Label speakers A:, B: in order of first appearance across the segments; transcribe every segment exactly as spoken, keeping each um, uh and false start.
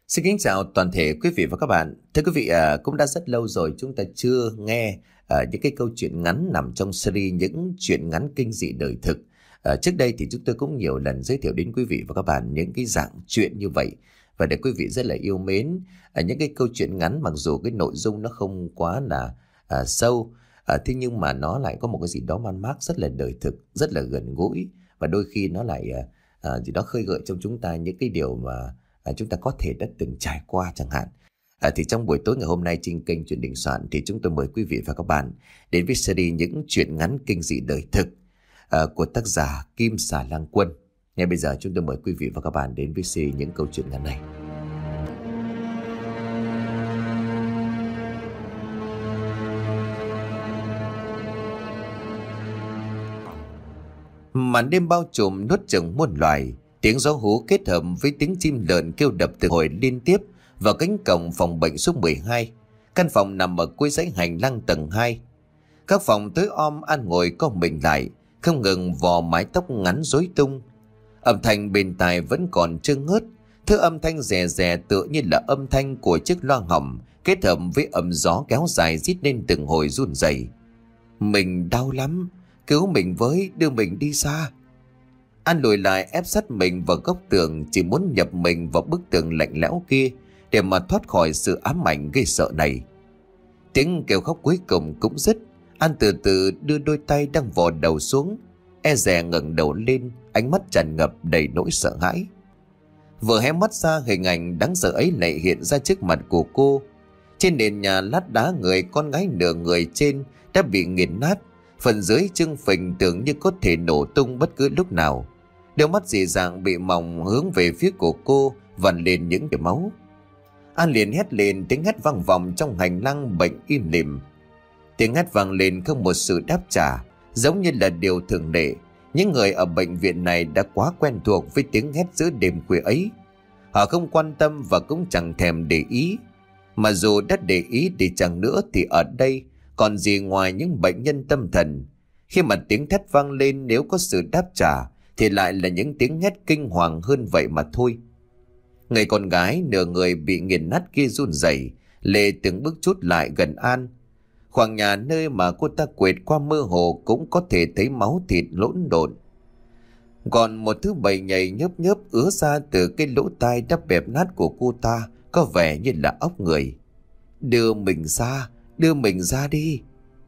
A: Xin kính chào toàn thể quý vị và các bạn. Thưa quý vị, à, cũng đã rất lâu rồi chúng ta chưa nghe à, những cái câu chuyện ngắn nằm trong series những chuyện ngắn kinh dị đời thực. À, trước đây thì chúng tôi cũng nhiều lần giới thiệu đến quý vị và các bạn những cái dạng chuyện như vậy. Và để quý vị rất là yêu mến à, những cái câu chuyện ngắn, mặc dù cái nội dung nó không quá là à, sâu, à, thế nhưng mà nó lại có một cái gì đó man mác rất là đời thực, rất là gần gũi. Và đôi khi nó lại à, à, gì đó khơi gợi trong chúng ta những cái điều mà À, chúng ta có thể đã từng trải qua chẳng hạn. À, thì trong buổi tối ngày hôm nay trên kênh Chuyện Đình Soạn thì chúng tôi mời quý vị và các bạn đến với series những chuyện ngắn kinh dị đời thực à, của tác giả Kim Xà Lang Quân. Ngay bây giờ chúng tôi mời quý vị và các bạn đến với series những câu chuyện ngắn này. Màn đêm bao trùm nuốt chửng muôn loài. Tiếng gió hú kết hợp với tiếng chim lợn kêu đập từ hồi liên tiếp vào cánh cổng phòng bệnh số mười hai. Căn phòng nằm ở cuối dãy hành lang tầng hai. Các phòng tối om An ngồi co mình lại, không ngừng vò mái tóc ngắn rối tung. Âm thanh bên tai vẫn còn chưa ngớt, thứ âm thanh rè rè tựa như là âm thanh của chiếc loa hỏng kết hợp với âm gió kéo dài rít lên từng hồi run rẩy. Mình đau lắm, cứu mình với, đưa mình đi xa. An lùi lại ép sát mình vào góc tường, chỉ muốn nhập mình vào bức tường lạnh lẽo kia để mà thoát khỏi sự ám ảnh ghê sợ này. Tiếng kêu khóc cuối cùng cũng dứt. An từ từ đưa đôi tay đang vò đầu xuống, e dè ngẩng đầu lên, ánh mắt tràn ngập đầy nỗi sợ hãi. Vừa hé mắt ra, hình ảnh đáng sợ ấy lại hiện ra trước mặt của cô. Trên nền nhà lát đá, người con gái nửa người trên đã bị nghiền nát, phần dưới trưng phình tưởng như có thể nổ tung bất cứ lúc nào. Đôi mắt dị dạng bị mòng hướng về phía của cô, vằn lên những vệt máu. An liền hét lên, tiếng hét vang vọng trong hành lang bệnh im lìm. Tiếng hét vang lên không một sự đáp trả, giống như là điều thường lệ. Những người ở bệnh viện này đã quá quen thuộc với tiếng hét giữa đêm khuya ấy. Họ không quan tâm và cũng chẳng thèm để ý. Mà dù đã để ý đi chăng nữa thì ở đây còn gì ngoài những bệnh nhân tâm thần. Khi mà tiếng thét vang lên, nếu có sự đáp trả thì lại là những tiếng hét kinh hoàng hơn vậy mà thôi. Người con gái nửa người bị nghiền nát kia run rẩy, lê từng bước chút lại gần An. Khoảng nhà nơi mà cô ta quệt qua mơ hồ cũng có thể thấy máu thịt lẫn lộn. Còn một thứ bầy nhầy nhớp nhớp ứa ra từ cái lỗ tai đắp bẹp nát của cô ta, có vẻ như là óc người. Đưa mình ra, đưa mình ra đi.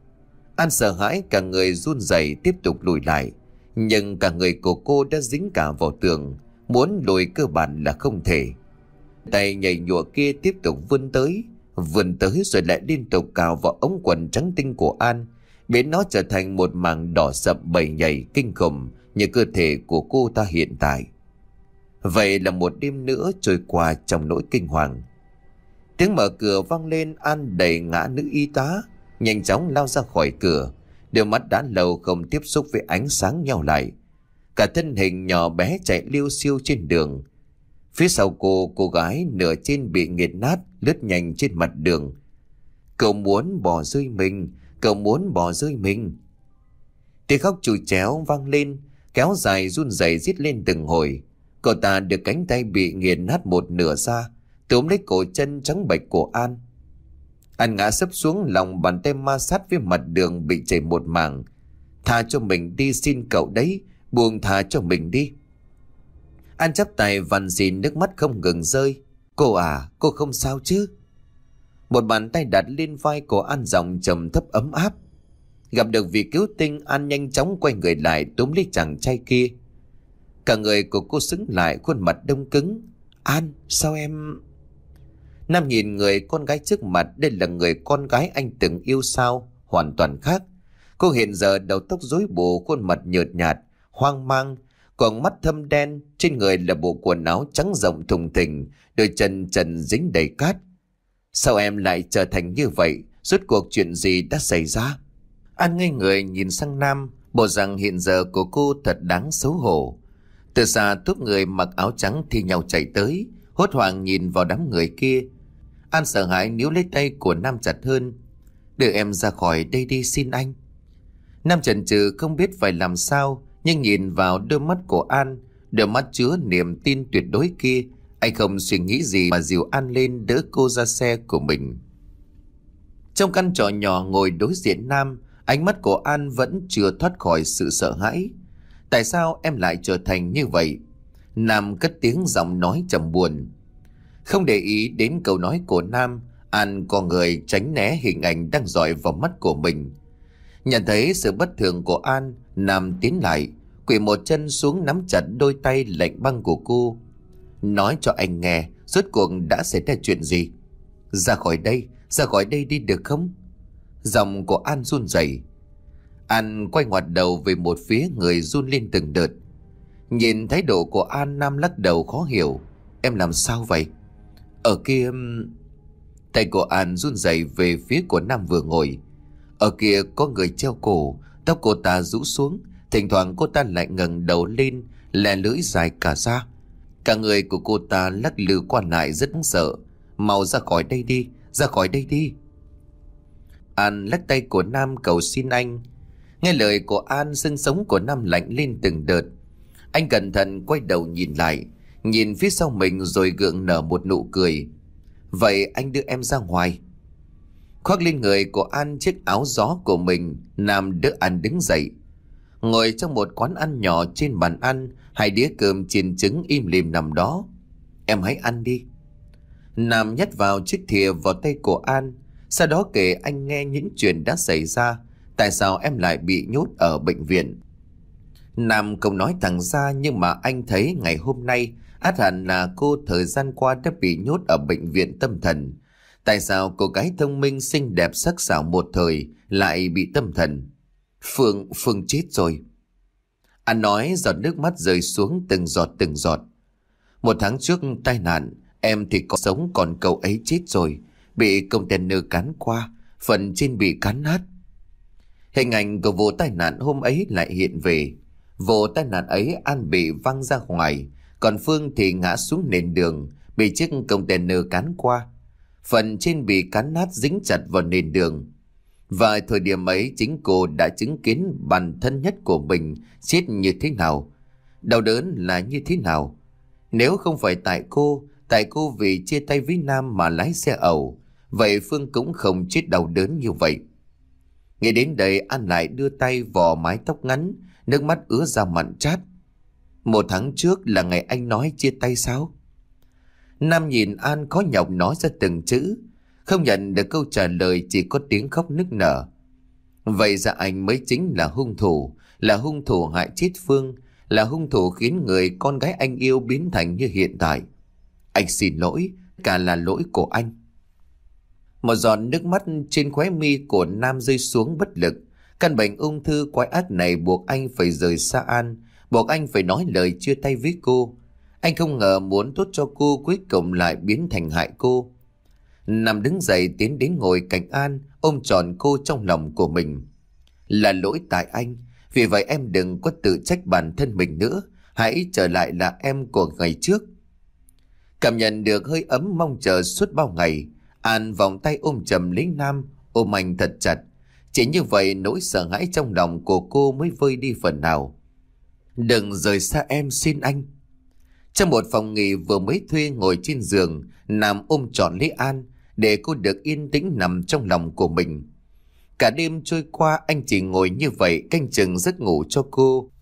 A: An sợ hãi cả người run rẩy tiếp tục lùi lại. Nhưng cả người của cô đã dính cả vào tường, muốn lùi cơ bản là không thể. Tay nhảy nhụa kia tiếp tục vươn tới, vươn tới rồi lại liên tục cào vào ống quần trắng tinh của An, biến nó trở thành một mảng đỏ sậm bầy nhầy kinh khủng như cơ thể của cô ta hiện tại. Vậy là một đêm nữa trôi qua trong nỗi kinh hoàng. Tiếng mở cửa vang lên, An đẩy ngã nữ y tá, nhanh chóng lao ra khỏi cửa. Đôi mắt đã lâu không tiếp xúc với ánh sáng nhau lại. Cả thân hình nhỏ bé chạy liêu xiêu trên đường. Phía sau cô, cô gái nửa trên bị nghiền nát lướt nhanh trên mặt đường. Cậu muốn bỏ rơi mình, cậu muốn bỏ rơi mình. Tiếng khóc chù chéo vang lên, kéo dài run rẩy rít lên từng hồi. Cậu ta được cánh tay bị nghiền nát một nửa ra, túm lấy cổ chân trắng bệch của An. An ngã sấp xuống, lòng bàn tay ma sát với mặt đường bị chảy một mảng. Tha cho mình đi, xin cậu đấy, buông tha cho mình đi. An chắp tay van xin, nước mắt không ngừng rơi. Cô à, cô không sao chứ? Một bàn tay đặt lên vai của An, giọng trầm thấp ấm áp. Gặp được vị cứu tinh, An nhanh chóng quay người lại túm lấy chàng trai kia. Cả người của cô sững lại, khuôn mặt đông cứng. An, sao em... Nam nhìn người con gái trước mặt, đây là người con gái anh từng yêu sao, hoàn toàn khác. Cô hiện giờ đầu tóc rối bù, khuôn mặt nhợt nhạt, hoang mang, còn mắt thâm đen, trên người là bộ quần áo trắng rộng thùng thình, đôi chân trần dính đầy cát. Sao em lại trở thành như vậy? Rốt cuộc chuyện gì đã xảy ra? An ngây người nhìn sang Nam, bộ dạng hiện giờ của cô thật đáng xấu hổ. Từ xa tốp người mặc áo trắng thi nhau chạy tới, hốt hoảng nhìn vào đám người kia. An sợ hãi níu lấy tay của Nam chặt hơn. Đưa em ra khỏi đây đi, xin anh. Nam chần chừ không biết phải làm sao, nhưng nhìn vào đôi mắt của An, đôi mắt chứa niềm tin tuyệt đối kia, Anh không suy nghĩ gì mà dìu An lên đỡ cô ra xe của mình. Trong căn trọ nhỏ ngồi đối diện Nam, ánh mắt của An vẫn chưa thoát khỏi sự sợ hãi. Tại sao em lại trở thành như vậy? Nam cất tiếng giọng nói trầm buồn. Không để ý đến câu nói của Nam, An co người tránh né hình ảnh đang dọi vào mắt của mình. Nhận thấy sự bất thường của An, Nam tiến lại, quỳ một chân xuống nắm chặt đôi tay lạnh băng của cô. Nói cho anh nghe, rốt cuộc đã xảy ra chuyện gì? Ra khỏi đây, ra khỏi đây đi được không? Giọng của An run rẩy. An quay ngoặt đầu về một phía, người run lên từng đợt. Nhìn thái độ của An, Nam lắc đầu khó hiểu. Em làm sao vậy? Ở kia... Tay của An run rẩy về phía của Nam vừa ngồi. Ở kia có người treo cổ, tóc cô ta rũ xuống, thỉnh thoảng cô ta lại ngẩng đầu lên, lè lưỡi dài cả ra. Cả người của cô ta lắc lư qua lại rất sợ. Mau ra khỏi đây đi, ra khỏi đây đi. An lắc tay của Nam cầu xin anh. Nghe lời của An, xương sống của Nam lạnh lên từng đợt. Anh cẩn thận quay đầu nhìn lại, nhìn phía sau mình rồi gượng nở một nụ cười. Vậy anh đưa em ra ngoài. Khoác lên người của An chiếc áo gió của mình, Nam đỡ An đứng dậy. Ngồi trong một quán ăn nhỏ, trên bàn ăn hai đĩa cơm chiên trứng im lìm nằm đó. Em hãy ăn đi. Nam nhét vào chiếc thìa vào tay của An, sau đó kể anh nghe những chuyện đã xảy ra. Tại sao em lại bị nhốt ở bệnh viện? Nam không nói thẳng ra, nhưng mà anh thấy ngày hôm nay ắt hẳn là cô thời gian qua đã bị nhốt ở bệnh viện tâm thần. Tại sao cô gái thông minh xinh đẹp sắc sảo một thời lại bị tâm thần? Phương, Phương chết rồi. Anh nói giọt nước mắt rơi xuống từng giọt từng giọt. Một tháng trước tai nạn, em thì còn sống, còn cậu ấy chết rồi, bị container cán qua, phần trên bị cán nát. Hình ảnh của vụ tai nạn hôm ấy lại hiện về. Vụ tai nạn ấy An bị văng ra ngoài, còn Phương thì ngã xuống nền đường, bị chiếc container cán qua. Phần trên bị cán nát dính chặt vào nền đường. Và thời điểm ấy chính cô đã chứng kiến bản thân nhất của mình chết như thế nào, đau đớn là như thế nào. Nếu không phải tại cô, tại cô vì chia tay với Nam mà lái xe ẩu, vậy Phương cũng không chết đau đớn như vậy. Nghe đến đây, An lại đưa tay vò mái tóc ngắn, nước mắt ứa ra mặn chát. Một tháng trước là ngày anh nói chia tay sao? Nam nhìn An khó nhọc nói ra từng chữ, không nhận được câu trả lời, chỉ có tiếng khóc nức nở. Vậy ra anh mới chính là hung thủ, là hung thủ hại chết Phương, là hung thủ khiến người con gái anh yêu biến thành như hiện tại. Anh xin lỗi, cả là lỗi của anh. Một giọt nước mắt trên khóe mi của Nam rơi xuống bất lực. Căn bệnh ung thư quái ác này buộc anh phải rời xa An, buộc anh phải nói lời chia tay với cô. Anh không ngờ muốn tốt cho cô cuối cùng lại biến thành hại cô. Nam đứng dậy tiến đến ngồi cạnh An, ôm trọn cô trong lòng của mình. Là lỗi tại anh, vì vậy em đừng có tự trách bản thân mình nữa, hãy trở lại là em của ngày trước. Cảm nhận được hơi ấm mong chờ suốt bao ngày, An vòng tay ôm chầm lấy Nam, ôm anh thật chặt. Chỉ như vậy nỗi sợ hãi trong lòng của cô mới vơi đi phần nào. Đừng rời xa em, xin anh. Trong một phòng nghỉ vừa mới thuê, ngồi trên giường, Nam ôm trọn lấy An để cô được yên tĩnh nằm trong lòng của mình. Cả đêm trôi qua anh chỉ ngồi như vậy canh chừng giấc ngủ cho cô.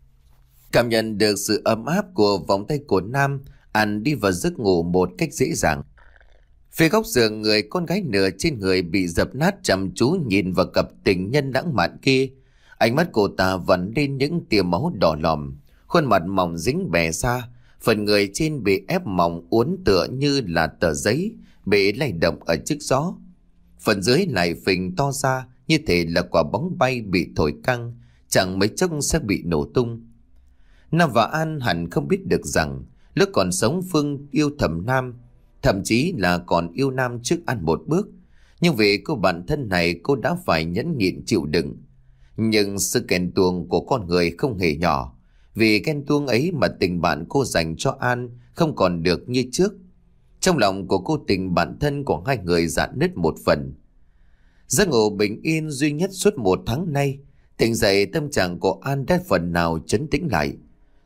A: Cảm nhận được sự ấm áp của vòng tay của Nam, An đi vào giấc ngủ một cách dễ dàng. Phía góc giường, người con gái nửa trên người bị dập nát chăm chú nhìn vào cặp tình nhân lãng mạn kia. Ánh mắt cô ta vẫn lên những tia máu đỏ lòm, khuôn mặt mỏng dính bè ra, phần người trên bị ép mỏng uốn tựa như là tờ giấy bị lay động ở trước gió. Phần dưới lại phình to ra như thể là quả bóng bay bị thổi căng, chẳng mấy chốc sẽ bị nổ tung. Nam và An hẳn không biết được rằng lúc còn sống Phương yêu thầm Nam, thậm chí là còn yêu Nam trước An một bước. Nhưng vì cô bạn thân này, cô đã phải nhẫn nhịn chịu đựng. Nhưng sự ghen tuông của con người không hề nhỏ. Vì ghen tuông ấy mà tình bạn cô dành cho An không còn được như trước. Trong lòng của cô, tình bạn thân của hai người rạn nứt một phần. Giấc ngủ bình yên duy nhất suốt một tháng nay, tỉnh dậy tâm trạng của An đã phần nào trấn tĩnh lại.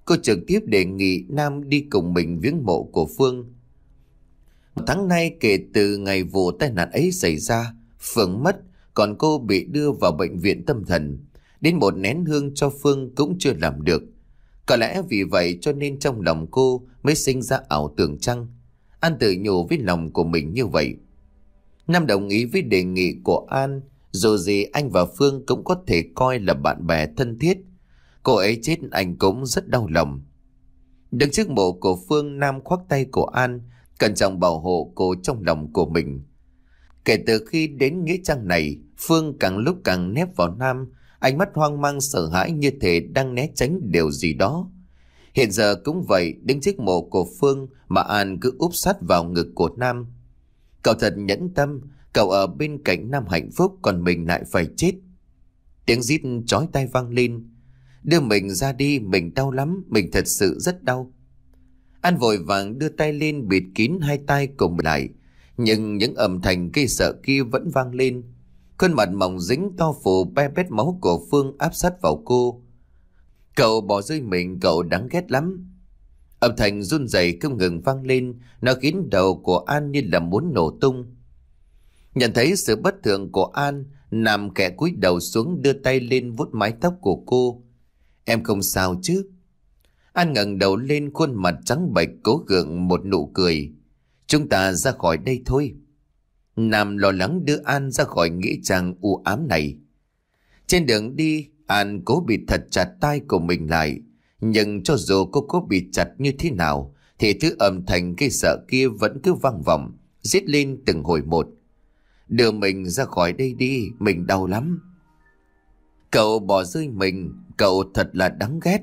A: Cô trực tiếp đề nghị Nam đi cùng mình viếng mộ của Phương. Một tháng nay kể từ ngày vụ tai nạn ấy xảy ra, Phương mất, còn cô bị đưa vào bệnh viện tâm thần. Đến một nén hương cho Phương cũng chưa làm được. Có lẽ vì vậy cho nên trong lòng cô mới sinh ra ảo tưởng chăng? An tự nhủ với lòng của mình như vậy. Nam đồng ý với đề nghị của An. Dù gì anh và Phương cũng có thể coi là bạn bè thân thiết. Cô ấy chết anh cũng rất đau lòng. Đứng trước mộ của Phương, Nam khoác tay của An, cẩn trọng bảo hộ cô trong lòng của mình. Kể từ khi đến nghĩa trang này, Phương càng lúc càng nép vào Nam, ánh mắt hoang mang sợ hãi như thể đang né tránh điều gì đó. Hiện giờ cũng vậy, đứng trước mộ của Phương mà An cứ úp sát vào ngực của Nam. Cậu thật nhẫn tâm, cậu ở bên cạnh Nam hạnh phúc, còn mình lại phải chết. Tiếng rít chói tai vang lên. Đưa mình ra đi, mình đau lắm, mình thật sự rất đau. An vội vàng đưa tay lên bịt kín hai tay cùng lại, nhưng những âm thanh gây sợ kia vẫn vang lên. Khuôn mặt mỏng dính to phủ be bét máu của Phương áp sát vào cô. Cậu bỏ rơi mình, cậu đáng ghét lắm. Âm thanh run rẩy không ngừng vang lên, nó khiến đầu của An như là muốn nổ tung. Nhận thấy sự bất thường của An, Nam kẻ cúi đầu xuống đưa tay lên vuốt mái tóc của cô. Em không sao chứ? An ngẩng đầu lên, khuôn mặt trắng bệch cố gượng một nụ cười. Chúng ta ra khỏi đây thôi. Nam lo lắng đưa An ra khỏi nghĩa trang u ám này. Trên đường đi, An cố bịt thật chặt tai của mình lại. Nhưng cho dù cô cố bịt chặt như thế nào, thì thứ âm thanh gây sợ kia vẫn cứ vang vọng, rít lên từng hồi một. Đưa mình ra khỏi đây đi, mình đau lắm. Cậu bỏ rơi mình, cậu thật là đáng ghét.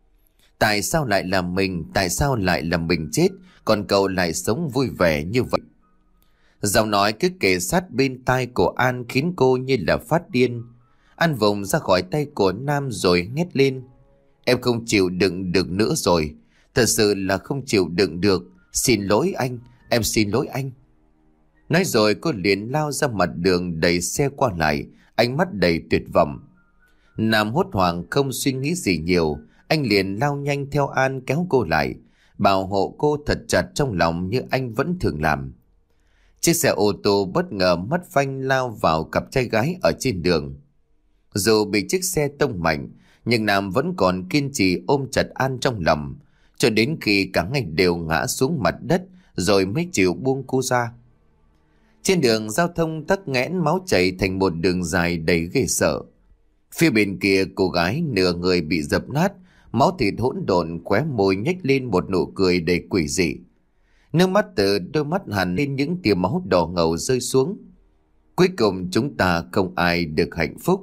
A: Tại sao lại là mình, tại sao lại là mình chết, còn cậu lại sống vui vẻ như vậy? Giọng nói cứ kề sát bên tai của An khiến cô như là phát điên. An vùng ra khỏi tay của Nam rồi hét lên. Em không chịu đựng được nữa rồi. Thật sự là không chịu đựng được. Xin lỗi anh, em xin lỗi anh. Nói rồi cô liền lao ra mặt đường đầy xe qua lại, ánh mắt đầy tuyệt vọng. Nam hốt hoảng không suy nghĩ gì nhiều, anh liền lao nhanh theo An kéo cô lại, bảo hộ cô thật chặt trong lòng như anh vẫn thường làm. Chiếc xe ô tô bất ngờ mất phanh lao vào cặp trai gái ở trên đường. Dù bị chiếc xe tông mạnh, nhưng Nam vẫn còn kiên trì ôm chặt An trong lòng, cho đến khi cả ngày đều ngã xuống mặt đất rồi mới chịu buông cô ra. Trên đường giao thông tắc nghẽn, máu chảy thành một đường dài đầy ghê sợ. Phía bên kia cô gái nửa người bị dập nát, máu thịt hỗn độn, khóe môi nhếch lên một nụ cười đầy quỷ dị. Nước mắt từ đôi mắt hằn lên những tia máu đỏ ngầu rơi xuống. Cuối cùng chúng ta không ai được hạnh phúc.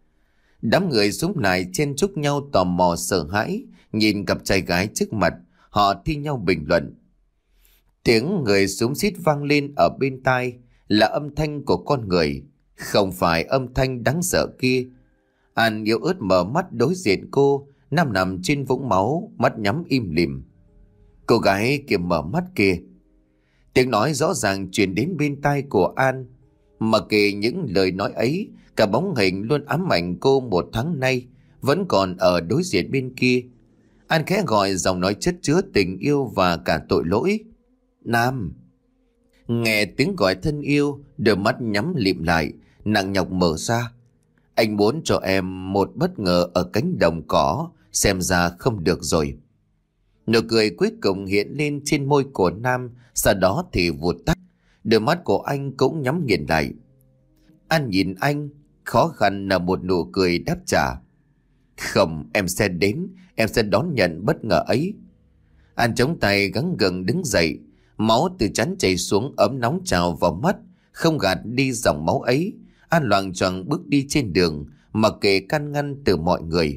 A: Đám người xúm lại chen chúc nhau tò mò sợ hãi, nhìn cặp trai gái trước mặt, họ thi nhau bình luận. Tiếng người xúm xít vang lên ở bên tai là âm thanh của con người, không phải âm thanh đáng sợ kia. An yếu ớt mở mắt đối diện cô, Nam nằm trên vũng máu, mắt nhắm im lìm. Cô gái kia mở mắt kia. Tiếng nói rõ ràng truyền đến bên tai của An. Mà kể những lời nói ấy, cả bóng hình luôn ám ảnh cô một tháng nay vẫn còn ở đối diện bên kia. An khẽ gọi giọng nói chất chứa tình yêu và cả tội lỗi. Nam. Nghe tiếng gọi thân yêu, đôi mắt nhắm lịm lại, nặng nhọc mở ra. Anh muốn cho em một bất ngờ ở cánh đồng cỏ, xem ra không được rồi. Nụ cười cuối cùng hiện lên trên môi của Nam, sau đó thì vụt tắt. Đôi mắt của anh cũng nhắm nghiền lại. An nhìn anh, khó khăn là một nụ cười đáp trả. Không, em sẽ đến, em sẽ đón nhận bất ngờ ấy. An chống tay gắng gượng đứng dậy, máu từ trán chảy xuống ấm nóng trào vào mắt, không gạt đi dòng máu ấy. An loạng choạng bước đi trên đường, mặc kệ can ngăn từ mọi người.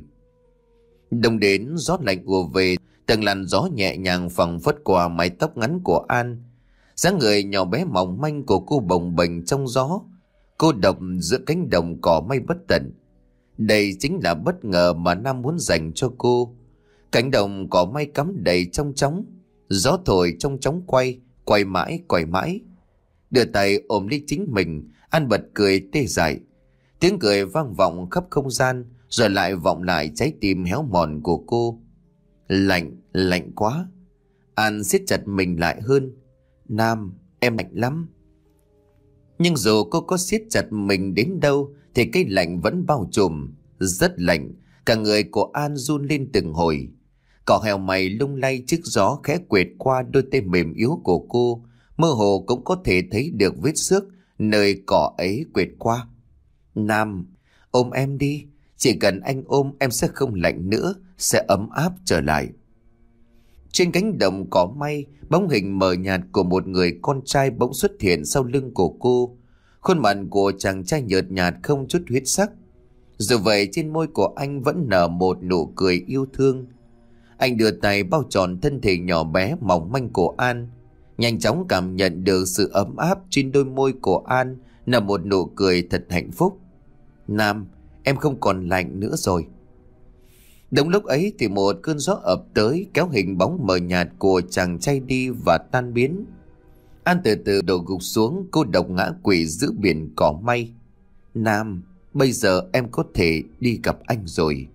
A: Đông đến gió lạnh ùa về, từng làn gió nhẹ nhàng phẳng phất qua mái tóc ngắn của An. Dáng người nhỏ bé mỏng manh của cô bồng bềnh trong gió, cô độc giữa cánh đồng cỏ mây bất tận. Đây chính là bất ngờ mà Nam muốn dành cho cô. Cánh đồng cỏ mây cắm đầy trong chóng, gió thổi trong chóng quay, quay mãi quay mãi. Đưa tay ôm lấy chính mình, An bật cười tê dại. Tiếng cười vang vọng khắp không gian, rồi lại vọng lại trái tim héo mòn của cô. Lạnh, lạnh quá. An siết chặt mình lại hơn. Nam, em lạnh lắm. Nhưng dù cô có siết chặt mình đến đâu thì cái lạnh vẫn bao trùm. Rất lạnh, cả người của An run lên từng hồi. Cỏ heo mày lung lay trước gió khẽ quệt qua đôi tay mềm yếu của cô. Mơ hồ cũng có thể thấy được vết xước nơi cỏ ấy quệt qua. Nam, ôm em đi. Chỉ cần anh ôm em sẽ không lạnh nữa, sẽ ấm áp trở lại. Trên cánh đồng cỏ may, bóng hình mờ nhạt của một người con trai bỗng xuất hiện sau lưng của cô. Khuôn mặt của chàng trai nhợt nhạt không chút huyết sắc. Dù vậy trên môi của anh vẫn nở một nụ cười yêu thương. Anh đưa tay bao tròn thân thể nhỏ bé mỏng manh của An. Nhanh chóng cảm nhận được sự ấm áp trên đôi môi của An là một nụ cười thật hạnh phúc. Nam, em không còn lạnh nữa rồi. Đúng lúc ấy thì một cơn gió ập tới kéo hình bóng mờ nhạt của chàng trai đi và tan biến. An từ từ đổ gục xuống, cô độc ngã quỵ giữa biển cỏ may. Nam, bây giờ em có thể đi gặp anh rồi.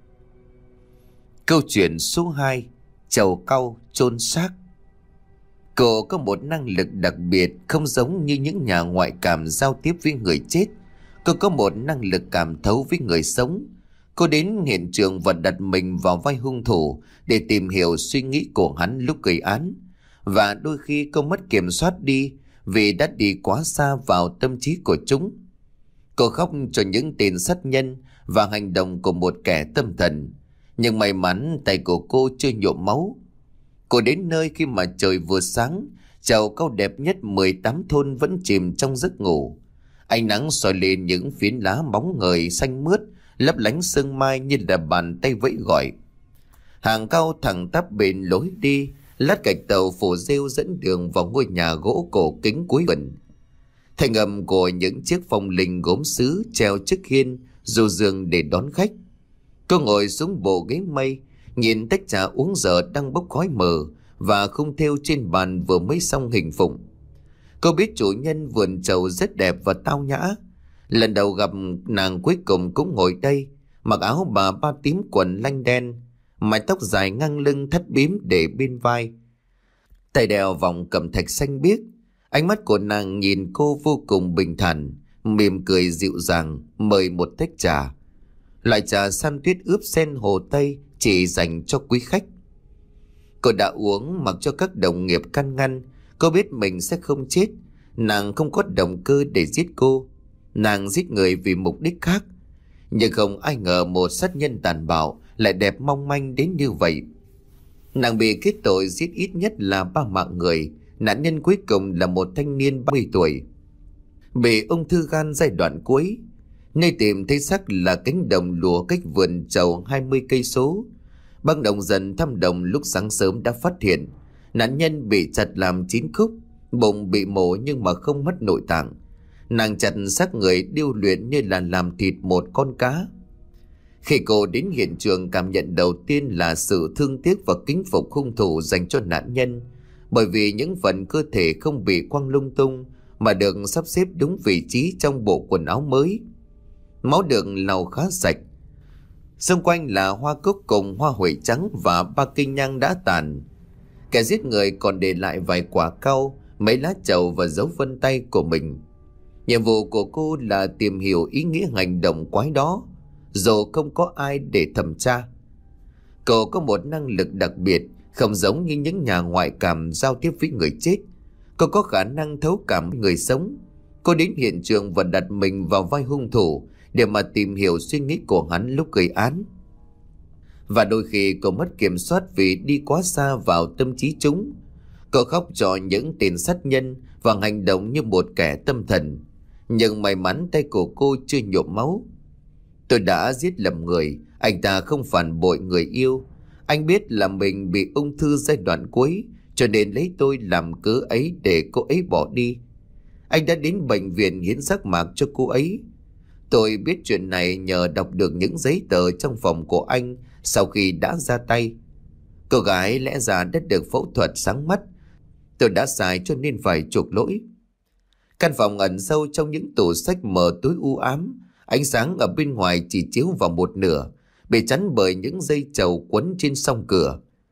A: Câu chuyện số hai. Trầu cau chôn xác. Cô có một năng lực đặc biệt, không giống như những nhà ngoại cảm giao tiếp với người chết. Cô có một năng lực cảm thấu với người sống. Cô đến hiện trường và đặt mình vào vai hung thủ để tìm hiểu suy nghĩ của hắn lúc gây án. Và đôi khi cô mất kiểm soát đi vì đã đi quá xa vào tâm trí của chúng. Cô khóc cho những tên sát nhân và hành động của một kẻ tâm thần. Nhưng may mắn tay của cô chưa nhuộm máu. Cô đến nơi khi mà trời vừa sáng, chầu cau đẹp nhất mười tám thôn vẫn chìm trong giấc ngủ. Ánh nắng soi lên những phiến lá bóng ngời xanh mướt, lấp lánh sương mai như là bàn tay vẫy gọi. Hàng cau thẳng tắp bên lối đi, lát gạch tàu phủ rêu dẫn đường vào ngôi nhà gỗ cổ kính cuối vườn. Thanh âm của những chiếc phong linh gốm sứ treo trước hiên dù giường để đón khách. Cô ngồi xuống bộ ghế mây, nhìn tách trà uống dở đang bốc khói mờ và khung thêu trên bàn vừa mới xong hình phụng. Cô biết chủ nhân vườn trầu rất đẹp và tao nhã. Lần đầu gặp nàng cuối cùng cũng ngồi đây, mặc áo bà ba tím quần lanh đen, mái tóc dài ngang lưng thắt bím để bên vai, tay đeo vòng cẩm thạch xanh biếc. Ánh mắt của nàng nhìn cô vô cùng bình thản, mỉm cười dịu dàng mời một tách trà. Loại trà san tuyết ướp sen hồ Tây chỉ dành cho quý khách. Cô đã uống mặc cho các đồng nghiệp can ngăn. Cô biết mình sẽ không chết. Nàng không có động cơ để giết cô. Nàng giết người vì mục đích khác. Nhưng không ai ngờ một sát nhân tàn bạo lại đẹp mong manh đến như vậy. Nàng bị kết tội giết ít nhất là ba mạng người. Nạn nhân cuối cùng là một thanh niên ba mươi tuổi, bị ung thư gan giai đoạn cuối. Nơi tìm thấy xác là cánh đồng lúa cách vườn trầu hai mươi cây số. Bác nông dân thăm đồng lúc sáng sớm đã phát hiện nạn nhân bị chặt làm chín khúc, bụng bị mổ nhưng mà không mất nội tạng. Nàng chặt xác người điêu luyện như là làm thịt một con cá. Khi cô đến hiện trường, cảm nhận đầu tiên là sự thương tiếc và kính phục hung thủ dành cho nạn nhân, bởi vì những phần cơ thể không bị quăng lung tung mà được sắp xếp đúng vị trí trong bộ quần áo mới. Máu được lau khá sạch. Xung quanh là hoa cúc cùng hoa huệ trắng và ba cây nhang đã tàn. Kẻ giết người còn để lại vài quả cau, mấy lá trầu và dấu vân tay của mình. Nhiệm vụ của cô là tìm hiểu ý nghĩa hành động quái đó, dù không có ai để thẩm tra. Cô có một năng lực đặc biệt, không giống như những nhà ngoại cảm giao tiếp với người chết. Cô có khả năng thấu cảm người sống. Cô đến hiện trường và đặt mình vào vai hung thủ để mà tìm hiểu suy nghĩ của hắn lúc gây án. Và đôi khi cô mất kiểm soát vì đi quá xa vào tâm trí chúng. Cô khóc cho những tên sát nhân và hành động như một kẻ tâm thần. Nhưng may mắn tay của cô chưa nhuộm máu. Tôi đã giết lầm người. Anh ta không phản bội người yêu. Anh biết là mình bị ung thư giai đoạn cuối, cho nên lấy tôi làm cớ ấy để cô ấy bỏ đi. Anh đã đến bệnh viện hiến giác mạc cho cô ấy. Tôi biết chuyện này nhờ đọc được những giấy tờ trong phòng của anh sau khi đã ra tay. Cô gái lẽ ra đã được phẫu thuật sáng mắt. Tôi đã sai cho nên phải chuộc lỗi. Căn phòng ẩn sâu trong những tủ sách mờ tối u ám. Ánh sáng ở bên ngoài chỉ chiếu vào một nửa, bị chắn bởi những dây trầu quấn trên song cửa.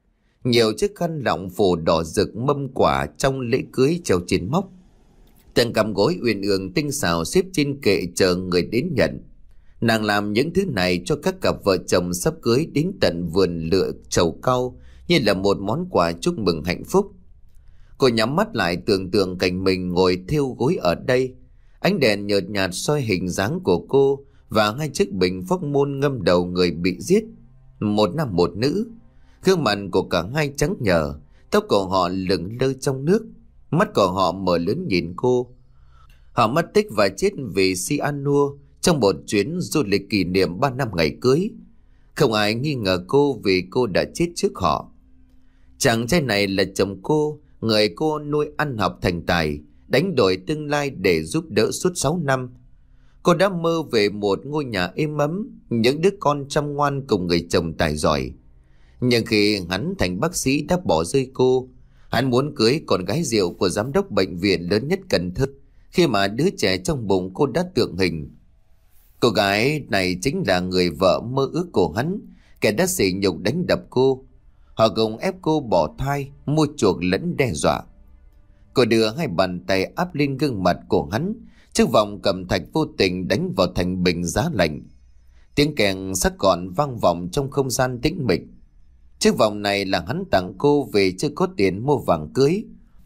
A: Nhiều chiếc khăn lọng phủ đỏ rực mâm quả trong lễ cưới treo trên móc. Từng cằm gối uyển ương tinh xảo xếp trên kệ chờ người đến nhận. Nàng làm những thứ này cho các cặp vợ chồng sắp cưới đến tận vườn lựa trầu cau như là một món quà chúc mừng hạnh phúc. Cô nhắm mắt lại tưởng tượng cảnh mình ngồi thêu gối ở đây. Ánh đèn nhợt nhạt soi hình dáng của cô và hai chiếc bình phóc môn ngâm đầu người bị giết. Một nam một nữ. Gương mặt của cả hai trắng nhờ, tóc của họ lững lơ trong nước, mắt của họ mở lớn nhìn cô. Họ mất tích và chết vì cyanua trong một chuyến du lịch kỷ niệm ba năm ngày cưới. Không ai nghi ngờ cô vì cô đã chết trước họ. Chàng trai này là chồng cô, người cô nuôi ăn học thành tài, đánh đổi tương lai để giúp đỡ suốt sáu năm. Cô đã mơ về một ngôi nhà êm ấm, những đứa con chăm ngoan cùng người chồng tài giỏi. Nhưng khi hắn thành bác sĩ đã bỏ rơi cô. Hắn muốn cưới con gái rượu của giám đốc bệnh viện lớn nhất Cần Thơ, khi mà đứa trẻ trong bụng cô đã tượng hình. Cô gái này chính là người vợ mơ ước của hắn, kẻ đã sỉ nhục đánh đập cô. Họ cùng ép cô bỏ thai, mua chuộc lẫn đe dọa. Cô đưa hai bàn tay áp lên gương mặt của hắn, chiếc vòng cầm thạch vô tình đánh vào thành bình giá lạnh. Tiếng kèn sắc gọn vang vọng trong không gian tĩnh mịch. Chiếc vòng này là hắn tặng cô vì chưa có tiền mua vàng cưới.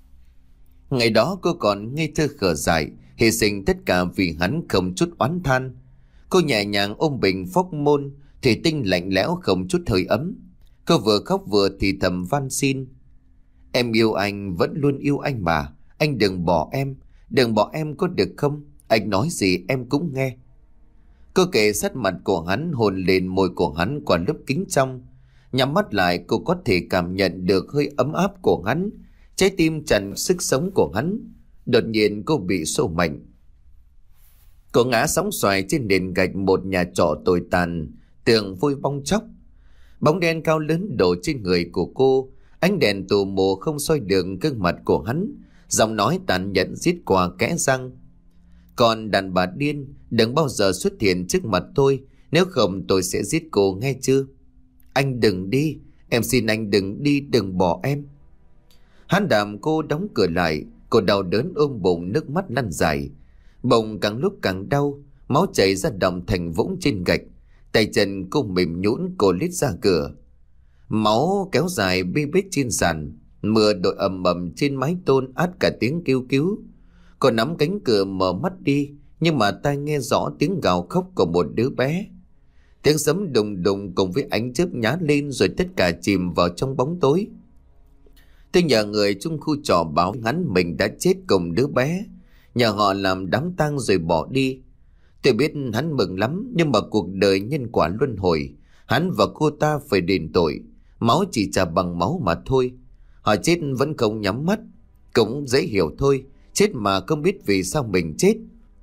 A: Ngày đó cô còn ngây thơ khờ dại, hy sinh tất cả vì hắn không chút oán than. Cô nhẹ nhàng ôm bình phóc môn, thủy tinh lạnh lẽo không chút hơi ấm. Cô vừa khóc vừa thì thầm van xin. Em yêu anh, vẫn luôn yêu anh mà. Anh đừng bỏ em, đừng bỏ em có được không? Anh nói gì em cũng nghe. Cô kề sát mặt của hắn, hôn lên môi của hắn qua lớp kính trong. Nhắm mắt lại cô có thể cảm nhận được hơi ấm áp của hắn, trái tim tràn sức sống của hắn. Đột nhiên cô bị xô mạnh. Cô ngã sóng xoài trên nền gạch một nhà trọ tồi tàn, tường vôi bong chóc. Bóng đen cao lớn đổ trên người của cô, ánh đèn tù mù không soi được gương mặt của hắn, giọng nói tàn nhẫn rít qua kẽ răng. Còn đàn bà điên, đừng bao giờ xuất hiện trước mặt tôi, nếu không tôi sẽ giết cô nghe chưa? Anh đừng đi, em xin anh đừng đi, đừng bỏ em. Hắn đàm cô đóng cửa lại, cô đau đớn ôm bụng, nước mắt lăn dài. Bụng càng lúc càng đau, máu chảy ra đọng thành vũng trên gạch. Tay chân cô mềm nhũn, cô lít ra cửa. Máu kéo dài bê bết trên sàn, mưa đổ ầm ầm trên mái tôn át cả tiếng kêu cứu. Cô nắm cánh cửa mở mắt đi, nhưng mà tai nghe rõ tiếng gào khóc của một đứa bé. Tiếng sấm đùng đùng cùng với ánh chớp nhá lên rồi tất cả chìm vào trong bóng tối. Tôi nhờ người trong khu trọ báo hắn mình đã chết cùng đứa bé, nhờ họ làm đám tang rồi bỏ đi. Tôi biết hắn mừng lắm, nhưng mà cuộc đời nhân quả luân hồi, hắn và cô ta phải đền tội. Máu chỉ trả bằng máu mà thôi. Họ chết vẫn không nhắm mắt, cũng dễ hiểu thôi, chết mà không biết vì sao mình chết.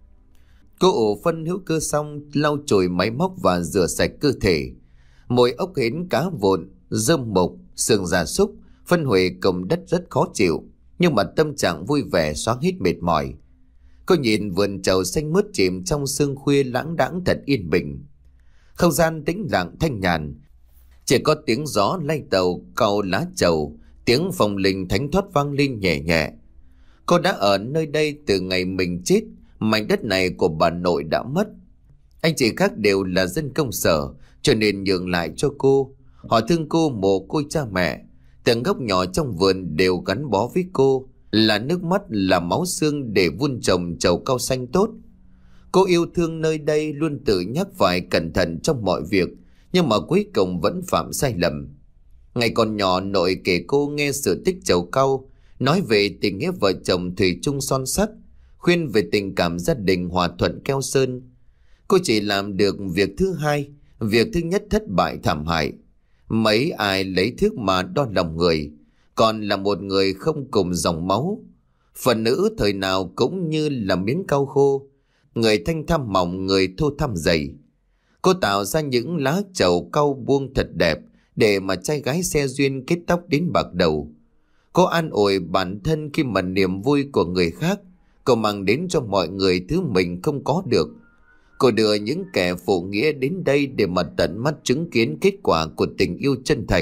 A: Cô ủ phân hữu cơ xong, lau chùi máy móc và rửa sạch cơ thể. Mùi ốc hến, cá vụn, rơm mộc, xương gia súc, phân hủy cùng đất rất khó chịu, nhưng mà tâm trạng vui vẻ xóa hết mệt mỏi. Cô nhìn vườn trầu xanh mướt chìm trong sương khuya lãng đãng thật yên bình. Không gian tĩnh lặng thanh nhàn, chỉ có tiếng gió lay tàu cau lá trầu, tiếng phong linh thánh thoát vang lên nhẹ nhẹ. Cô đã ở nơi đây từ ngày mình chết, mảnh đất này của bà nội đã mất. Anh chị khác đều là dân công sở, cho nên nhường lại cho cô. Họ thương cô mồ côi cha mẹ. Từng góc nhỏ trong vườn đều gắn bó với cô, là nước mắt, là máu xương để vun trồng trầu cau xanh tốt. Cô yêu thương nơi đây, luôn tự nhắc phải cẩn thận trong mọi việc, nhưng mà cuối cùng vẫn phạm sai lầm. Ngày còn nhỏ, nội kể cô nghe sự tích trầu cau, nói về tình nghĩa vợ chồng thủy chung son sắt, khuyên về tình cảm gia đình hòa thuận keo sơn. Cô chỉ làm được việc thứ hai, việc thứ nhất thất bại thảm hại. Mấy ai lấy thước mà đo lòng người, còn là một người không cùng dòng máu. Phần nữ thời nào cũng như là miếng cau khô, người thanh thăm mỏng, người thô thăm dày. Cô tạo ra những lá trầu cau buông thật đẹp để mà trai gái xe duyên kết tóc đến bạc đầu. Cô an ủi bản thân khi mà niềm vui của người khác, cô mang đến cho mọi người thứ mình không có được. Cô đưa những kẻ phụ nghĩa đến đây để mà tận mắt chứng kiến kết quả của tình yêu chân thành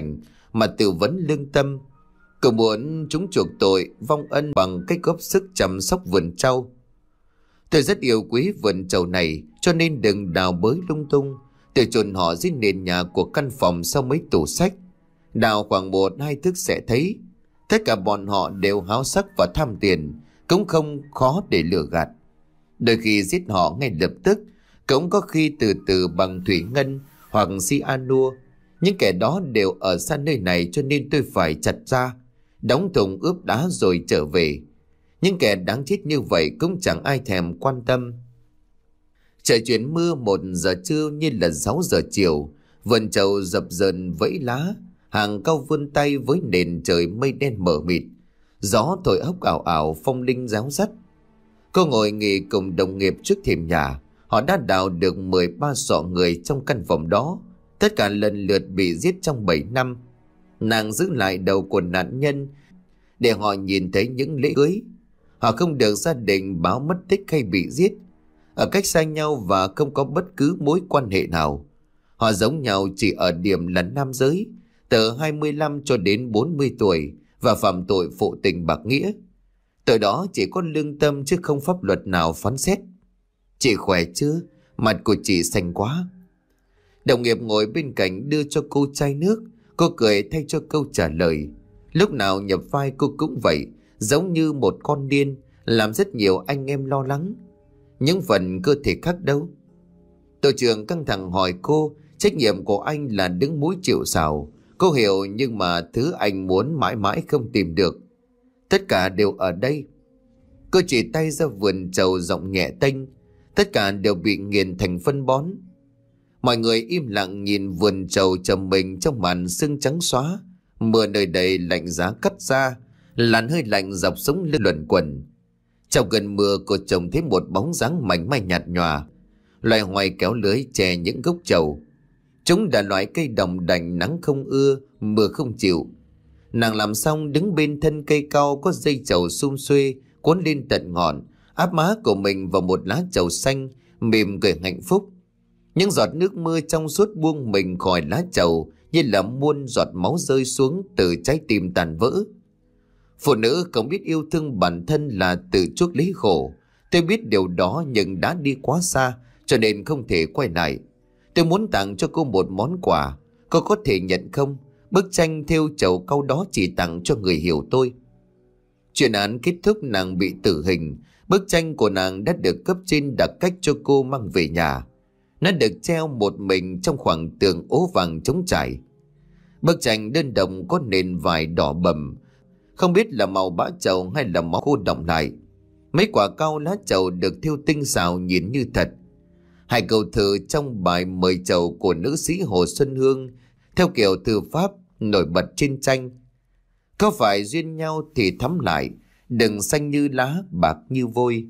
A: mà tư vấn lương tâm. Cậu muốn chúng chuộc tội vong ân bằng cách góp sức chăm sóc vườn trâu. Tôi rất yêu quý vườn trầu này, cho nên đừng đào bới lung tung. Tôi chôn họ dưới nền nhà của căn phòng sau mấy tủ sách. Đào khoảng một hai thước sẽ thấy. Tất cả bọn họ đều háo sắc và tham tiền, cũng không khó để lừa gạt. Đôi khi giết họ ngay lập tức, cũng có khi từ từ bằng thủy ngân hoặc cyanua. Những kẻ đó đều ở xa nơi này, cho nên tôi phải chặt ra, đóng thùng ướp đá rồi trở về. Những kẻ đáng chết như vậy cũng chẳng ai thèm quan tâm. Trời chuyển mưa, một giờ trưa như là sáu giờ chiều. Vườn trầu dập dờn vẫy lá, hàng cau vươn tay với nền trời mây đen mờ mịt. Gió thổi ốc ảo ảo, phong linh réo rắt. Cô ngồi nghỉ cùng đồng nghiệp trước thềm nhà. Họ đã đào được mười ba sọ người trong căn phòng đó, tất cả lần lượt bị giết trong bảy năm. Nàng giữ lại đầu của nạn nhân để họ nhìn thấy những lễ cưới. Họ không được gia đình báo mất tích hay bị giết. Ở cách xa nhau và không có bất cứ mối quan hệ nào. Họ giống nhau chỉ ở điểm là nam giới, từ hai mươi lăm cho đến bốn mươi tuổi, và phạm tội phụ tình bạc nghĩa. Tội đó chỉ có lương tâm chứ không pháp luật nào phán xét. Chị khỏe chứ? Mặt của chị xanh quá. Đồng nghiệp ngồi bên cạnh đưa cho cô chai nước. Cô cười thay cho câu trả lời. Lúc nào nhập vai cô cũng vậy, giống như một con điên, làm rất nhiều anh em lo lắng. Những phần cơ thể khác đâu? Tổ trưởng căng thẳng hỏi cô. Trách nhiệm của anh là đứng mũi chịu sào. Cô hiểu, nhưng mà thứ anh muốn mãi mãi không tìm được. Tất cả đều ở đây. Cô chỉ tay ra vườn trầu giọng nhẹ tênh. Tất cả đều bị nghiền thành phân bón. Mọi người im lặng nhìn vườn trầu trầm mình trong màn sương trắng xóa. Mưa nơi đây lạnh giá cắt ra, làn hơi lạnh dọc sống lưng luẩn quẩn. Trong gần mưa, cô trông thấy một bóng dáng mảnh mai nhạt nhòa, loài hoài kéo lưới che những gốc trầu. Chúng là loại cây đồng đành nắng không ưa, mưa không chịu. Nàng làm xong đứng bên thân cây cao có dây trầu sum xuê cuốn lên tận ngọn, áp má của mình vào một lá trầu xanh, mỉm cười hạnh phúc. Những giọt nước mưa trong suốt buông mình khỏi lá trầu như là muôn giọt máu rơi xuống từ trái tim tàn vỡ. Phụ nữ không biết yêu thương bản thân là tự chuốc lấy khổ. Tôi biết điều đó nhưng đã đi quá xa, cho nên không thể quay lại. Tôi muốn tặng cho cô một món quà. Cô có thể nhận không? Bức tranh thêu trầu cau đó chỉ tặng cho người hiểu tôi. Chuyên án kết thúc, nàng bị tử hình. Bức tranh của nàng đã được cấp trên đặt cách cho cô mang về nhà. Nó được treo một mình trong khoảng tường ố vàng trống trải. Bức tranh đơn đồng có nền vải đỏ bầm, không biết là màu bã trầu hay là máu khô đọng lại. Mấy quả cau lá trầu được thêu tinh xảo nhìn như thật. Hai câu thơ trong bài mời trầu của nữ sĩ Hồ Xuân Hương theo kiểu thư pháp nổi bật trên tranh. Có phải duyên nhau thì thắm lại, đừng xanh như lá, bạc như vôi.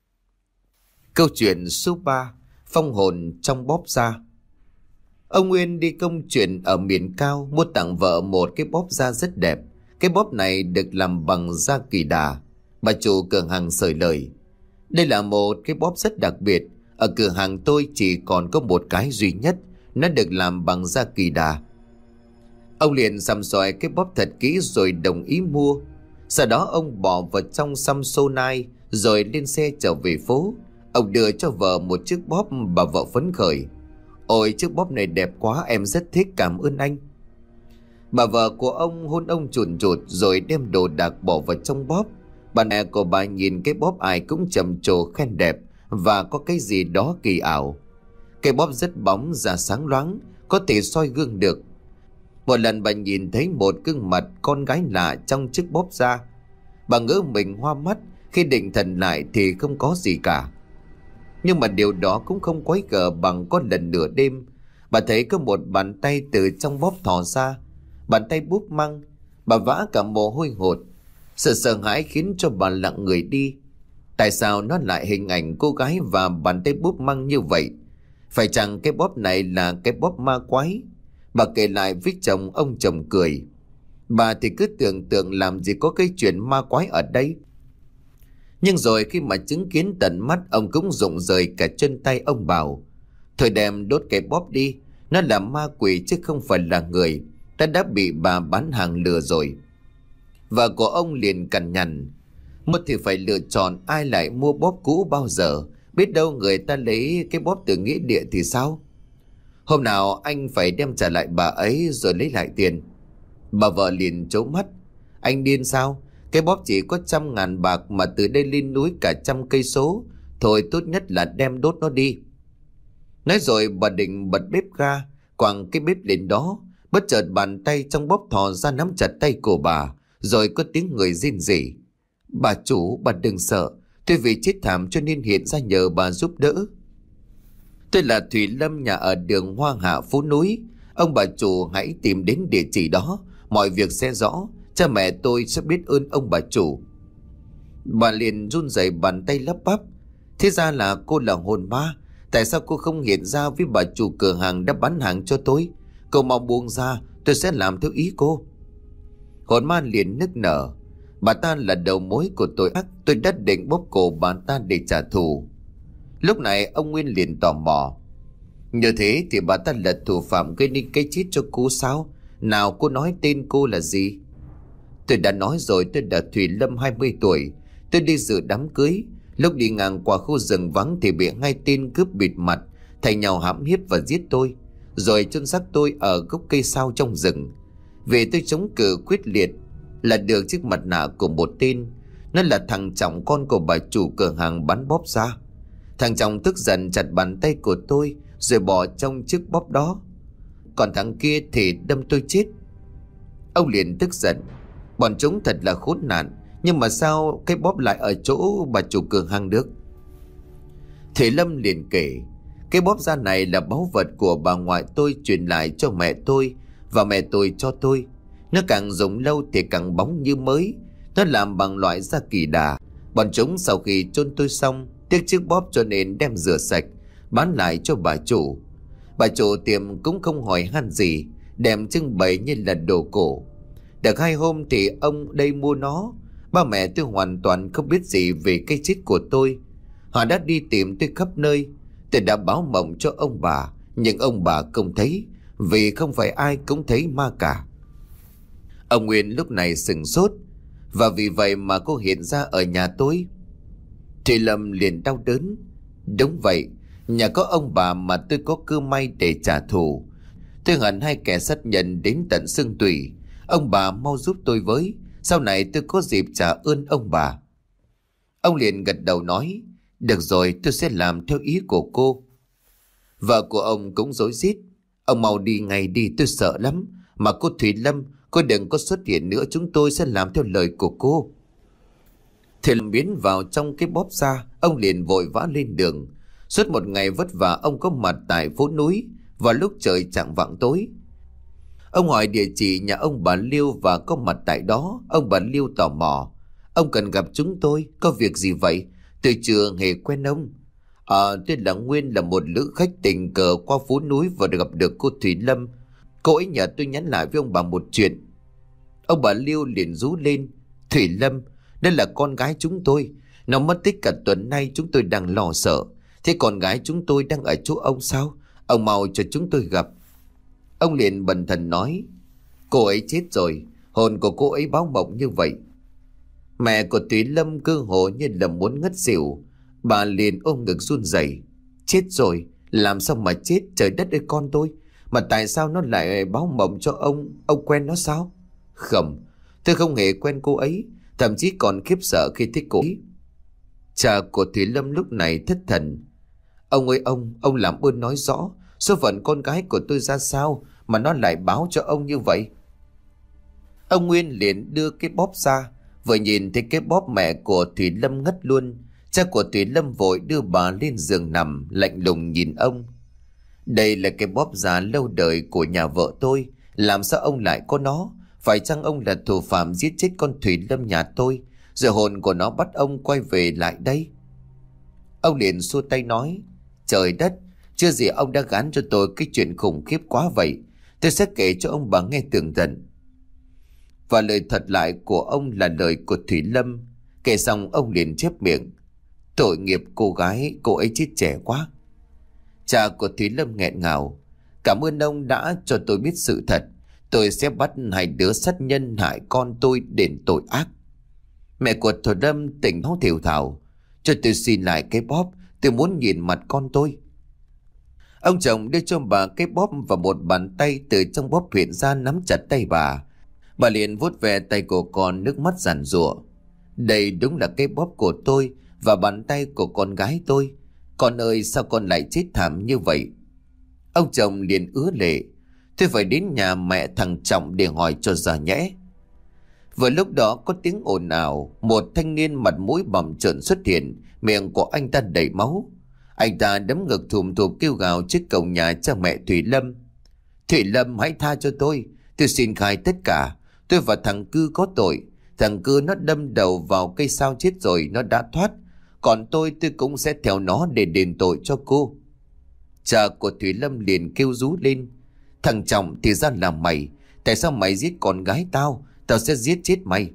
A: Câu chuyện số ba, phong hồn trong bóp da. Ông Nguyên đi công chuyện ở miền cao, mua tặng vợ một cái bóp da rất đẹp. Cái bóp này được làm bằng da kỳ đà. Bà chủ cửa hàng sởi lời: đây là một cái bóp rất đặc biệt. Ở cửa hàng tôi chỉ còn có một cái duy nhất, nó được làm bằng da kỳ đà. Ông liền săm soi cái bóp thật kỹ rồi đồng ý mua. Sau đó ông bỏ vào trong Samsonite rồi lên xe trở về phố. Ông đưa cho vợ một chiếc bóp, bà vợ phấn khởi: ôi, chiếc bóp này đẹp quá, em rất thích, cảm ơn anh. Bà vợ của ông hôn ông chùn chụt rồi đem đồ đạc bỏ vào trong bóp. Bà mẹ của bà nhìn cái bóp ai cũng trầm trồ khen đẹp và có cái gì đó kỳ ảo. Cái bóp rất bóng, da sáng loáng, có thể soi gương được. Một lần bà nhìn thấy một gương mặt con gái lạ trong chiếc bóp da. Bà ngỡ mình hoa mắt, khi định thần lại thì không có gì cả. Nhưng mà điều đó cũng không quấy gở bằng có lần nửa đêm bà thấy có một bàn tay từ trong bóp thò ra. Bàn tay búp măng. Bà vã cả mồ hôi hột. Sự sợ hãi khiến cho bà lặng người đi. Tại sao nó lại hình ảnh cô gái và bàn tay búp măng như vậy? Phải chăng cái bóp này là cái bóp ma quái? Bà kể lại với chồng, ông chồng cười: bà thì cứ tưởng tượng làm gì có cái chuyện ma quái ở đây. Nhưng rồi khi mà chứng kiến tận mắt, ông cũng rụng rời cả chân tay. Ông bảo: thôi đem đốt cái bóp đi, nó là ma quỷ chứ không phải là người. ta đã bị bà bán hàng lừa rồi. Vợ của ông liền cằn nhằn: Một thì phải lựa chọn, ai lại mua bóp cũ bao giờ, biết đâu người ta lấy cái bóp từ nghĩa địa thì sao? Hôm nào anh phải đem trả lại bà ấy rồi lấy lại tiền. Bà vợ liền trố mắt: Anh điên sao? Cái bóp chỉ có trăm ngàn bạc mà từ đây lên núi cả trăm cây số. Thôi tốt nhất là đem đốt nó đi. Nói rồi bà định bật bếp ga, quẳng cái bếp lên đó. Bất chợt bàn tay trong bóp thò ra nắm chặt tay của bà, rồi có tiếng người rên rỉ: Bà chủ, bà đừng sợ, tôi vì chết thảm cho nên hiện ra nhờ bà giúp đỡ. Tôi là Thủy Lâm, nhà ở đường Hoa Hạ phố núi. Ông bà chủ hãy tìm đến địa chỉ đó, mọi việc sẽ rõ. Cha mẹ tôi sẽ biết ơn ông bà chủ. Bà liền run rẩy bàn tay lắp bắp: Thế ra là cô là hồn ma. Tại sao cô không hiện ra với bà chủ cửa hàng đã bán hàng cho tôi? Cô mau buông ra, tôi sẽ làm theo ý cô. Hồn ma liền nức nở: Bà ta là đầu mối của tội ác, tôi đã định bóp cổ bà ta để trả thù. Lúc này ông Nguyên liền tò mò: Như thế thì bà ta là thủ phạm gây nên cái chết cho cô sao? Nào, cô nói tên cô là gì? Tôi đã nói rồi, tôi là Thủy Lâm, hai mươi tuổi. Tôi đi dự đám cưới. Lúc đi ngang qua khu rừng vắng thì bị hai tên cướp bịt mặt, thay nhau hãm hiếp và giết tôi, rồi chôn xác tôi ở gốc cây sao trong rừng. Vì tôi chống cự quyết liệt là được chiếc mặt nạ của một tên. Nó là thằng Trọng, con của bà chủ cửa hàng bán bóp ra. Thằng Trọng tức giận chặt bàn tay của tôi rồi bỏ trong chiếc bóp đó. Còn thằng kia thì đâm tôi chết. Ông liền tức giận: Bọn chúng thật là khốn nạn. Nhưng mà sao cái bóp lại ở chỗ bà chủ cửa hàng được? Thủy Lâm liền kể: Cái bóp da này là báu vật của bà ngoại tôi truyền lại cho mẹ tôi, và mẹ tôi cho tôi. Nó càng dùng lâu thì càng bóng như mới. Nó làm bằng loại da kỳ đà. Bọn chúng sau khi chôn tôi xong tiếc chiếc bóp cho nên đem rửa sạch, bán lại cho bà chủ. Bà chủ tiệm cũng không hỏi han gì, đem trưng bày như là đồ cổ. Được hai hôm thì ông đây mua nó. Ba mẹ tôi hoàn toàn không biết gì về cái chết của tôi. Họ đã đi tìm tôi khắp nơi. Tôi đã báo mộng cho ông bà, nhưng ông bà không thấy, vì không phải ai cũng thấy ma cả. Ông Nguyên lúc này sửng sốt: Và vì vậy mà cô hiện ra ở nhà tôi? Thủy Lâm liền đau đớn: Đúng vậy, nhà có ông bà mà tôi có cơ may để trả thù. Tôi hận hai kẻ sát nhân đến tận xương tủy. Ông bà mau giúp tôi với, sau này tôi có dịp trả ơn ông bà. Ông liền gật đầu nói: Được rồi, tôi sẽ làm theo ý của cô. Vợ của ông cũng rối rít: Ông mau đi ngay đi, tôi sợ lắm. Mà cô Thủy Lâm, cô đừng có xuất hiện nữa, chúng tôi sẽ làm theo lời của cô. Thủy Lâm biến vào trong cái bóp da. Ông liền vội vã lên đường. Suốt một ngày vất vả, ông có mặt tại phố núi vào lúc trời chạng vạng tối. Ông hỏi địa chỉ nhà ông bà Liêu và có mặt tại đó. Ông bà Liêu tò mò: Ông cần gặp chúng tôi, có việc gì vậy? Tôi chưa hề quen ông. À, tôi là Nguyên, là một lữ khách tình cờ qua phố núi và gặp được cô Thủy Lâm. Cô ấy nhờ tôi nhắn lại với ông bà một chuyện. Ông bà Liêu liền rú lên: Thủy Lâm, đây là con gái chúng tôi. Nó mất tích cả tuần nay, chúng tôi đang lo sợ. Thế con gái chúng tôi đang ở chỗ ông sao? Ông mau cho chúng tôi gặp. Ông liền bần thần nói: Cô ấy chết rồi. Hồn của cô ấy báo mộng như vậy. Mẹ của Thủy Lâm cơ hồ như là muốn ngất xỉu. Bà liền ôm ngực run rẩy: Chết rồi? Làm sao mà chết? Trời đất ơi con tôi! Mà tại sao nó lại báo mộng cho ông? Ông quen nó sao? Không, tôi không hề quen cô ấy. Thậm chí còn khiếp sợ khi thấy cô ấy. Cha của Thủy Lâm lúc này thất thần: Ông ơi ông, ông làm ơn nói rõ số phận con gái của tôi ra sao mà nó lại báo cho ông như vậy? Ông Nguyên liền đưa cái bóp ra. Vừa nhìn thấy cái bóp, mẹ của Thủy Lâm ngất luôn. Cha của Thủy Lâm vội đưa bà lên giường nằm, lạnh lùng nhìn ông: Đây là cái bóp già lâu đời của nhà vợ tôi. Làm sao ông lại có nó? Phải chăng ông là thủ phạm giết chết con Thủy Lâm nhà tôi, rồi hồn của nó bắt ông quay về lại đây? Ông liền xua tay nói: Trời đất, chưa gì ông đã gán cho tôi cái chuyện khủng khiếp quá vậy. Tôi sẽ kể cho ông bà nghe tường tận. Và lời thật lại của ông là lời của Thủy Lâm. Kể xong ông liền chép miệng: Tội nghiệp cô gái, cô ấy chết trẻ quá. Cha của Thủy Lâm nghẹn ngào: Cảm ơn ông đã cho tôi biết sự thật. Tôi sẽ bắt hai đứa sát nhân hại con tôi đền tội ác. Mẹ của Thổ Lâm tỉnh táo thều thào. Cho tôi xin lại cái bóp, tôi muốn nhìn mặt con tôi. Ông chồng đưa cho bà cái bóp và một bàn tay từ trong bóp hiện ra nắm chặt tay bà. Bà liền vuốt về tay của con, nước mắt giàn giụa. Đây đúng là cái bóp của tôi và bàn tay của con gái tôi. Con ơi, sao con lại chết thảm như vậy? Ông chồng liền ứa lệ. Tôi phải đến nhà mẹ thằng Trọng để hỏi cho ra nhẽ. Vừa lúc đó có tiếng ồn ào. Một thanh niên mặt mũi bầm trợn xuất hiện. Miệng của anh ta đầy máu. Anh ta đấm ngực thùm thụp kêu gào trước cổng nhà cha mẹ Thủy Lâm. Thủy Lâm, hãy tha cho tôi. Tôi xin khai tất cả. Tôi và thằng Cư có tội. Thằng Cư nó đâm đầu vào cây sao chết rồi, nó đã thoát. Còn tôi tôi cũng sẽ theo nó để đền tội cho cô. Cha của Thủy Lâm liền kêu rú lên. Thằng Trọng, thì ra là mày. Tại sao mày giết con gái tao? Tao sẽ giết chết mày.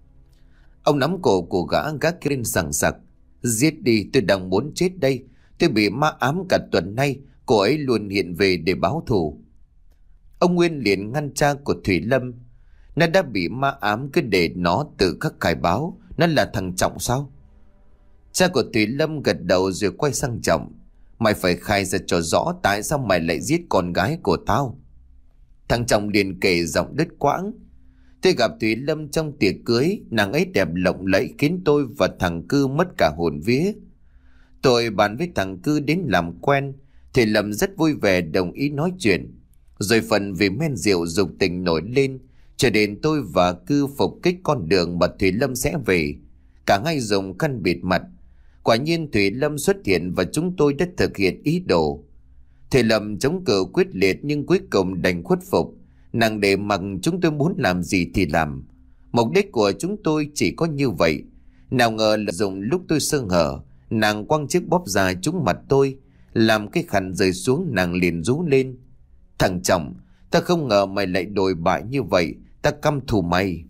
A: Ông nắm cổ của gã gác lên sằng sặc. Giết đi, tôi đang muốn chết đây. Tôi bị ma ám cả tuần nay. Cô ấy luôn hiện về để báo thù. Ông Nguyên liền ngăn cha của Thủy Lâm. Nó đã bị ma ám, cứ để nó tự khắc khai báo. Nó là thằng Trọng sao? Cha của Thủy Lâm gật đầu rồi quay sang Trọng. Mày phải khai ra cho rõ tại sao mày lại giết con gái của tao. Thằng Trọng liền kể giọng đứt quãng. Tôi gặp Thủy Lâm trong tiệc cưới. Nàng ấy đẹp lộng lẫy khiến tôi và thằng Cư mất cả hồn vía. Tôi bàn với thằng Cư đến làm quen. Thủy Lâm rất vui vẻ đồng ý nói chuyện. Rồi phần vì men rượu dục tình nổi lên, cho đến tôi và Cư phục kích con đường mà Thủy Lâm sẽ về. Cả hai dùng khăn bịt mặt. Quả nhiên Thủy Lâm xuất hiện và chúng tôi đã thực hiện ý đồ. Thủy Lâm chống cự quyết liệt nhưng cuối cùng đành khuất phục. Nàng để mặc chúng tôi muốn làm gì thì làm. Mục đích của chúng tôi chỉ có như vậy. Nào ngờ là dùng lúc tôi sơ hở, nàng quăng chiếc bóp dài trúng mặt tôi, làm cái khăn rơi xuống. Nàng liền rú lên. Thằng Trọng, ta không ngờ mày lại đồi bại như vậy. Ta căm thù mày.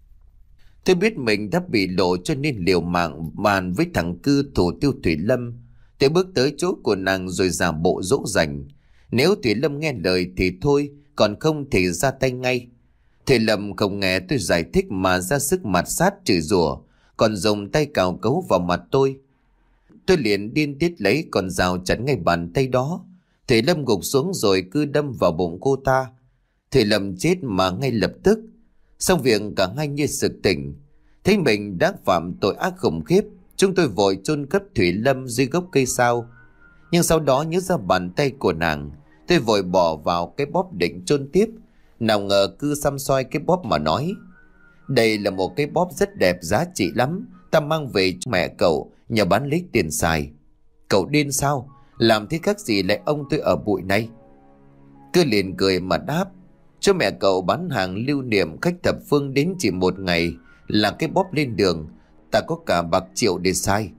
A: Tôi biết mình đã bị lộ cho nên liều mạng bàn với thằng Cư thủ tiêu Thủy Lâm. Tôi bước tới chỗ của nàng rồi giả bộ dỗ dành. Nếu Thủy Lâm nghe lời thì thôi, còn không thì ra tay ngay. Thủy Lâm không nghe tôi giải thích mà ra sức mạt sát chửi rủa, còn dùng tay cào cấu vào mặt tôi. Tôi liền điên tiết lấy con dao chắn ngay bàn tay đó. Thủy Lâm gục xuống rồi cứ đâm vào bụng cô ta. Thủy Lâm chết mà ngay lập tức. Xong việc cả hai như sực tỉnh. Thấy mình đã phạm tội ác khủng khiếp, chúng tôi vội chôn cất Thủy Lâm dưới gốc cây sao. Nhưng sau đó nhớ ra bàn tay của nàng, tôi vội bỏ vào cái bóp định chôn tiếp. Nào ngờ Cư xăm soi cái bóp mà nói. Đây là một cái bóp rất đẹp, giá trị lắm. Ta mang về cho mẹ cậu nhờ bán lấy tiền xài. Cậu điên sao? Làm thế khác gì lại ông tôi ở bụi này? Cư liền cười mà đáp. Cho mẹ cậu bán hàng lưu niệm, khách thập phương đến chỉ một ngày là cái bóp lên đường. Ta có cả bạc triệu để xài.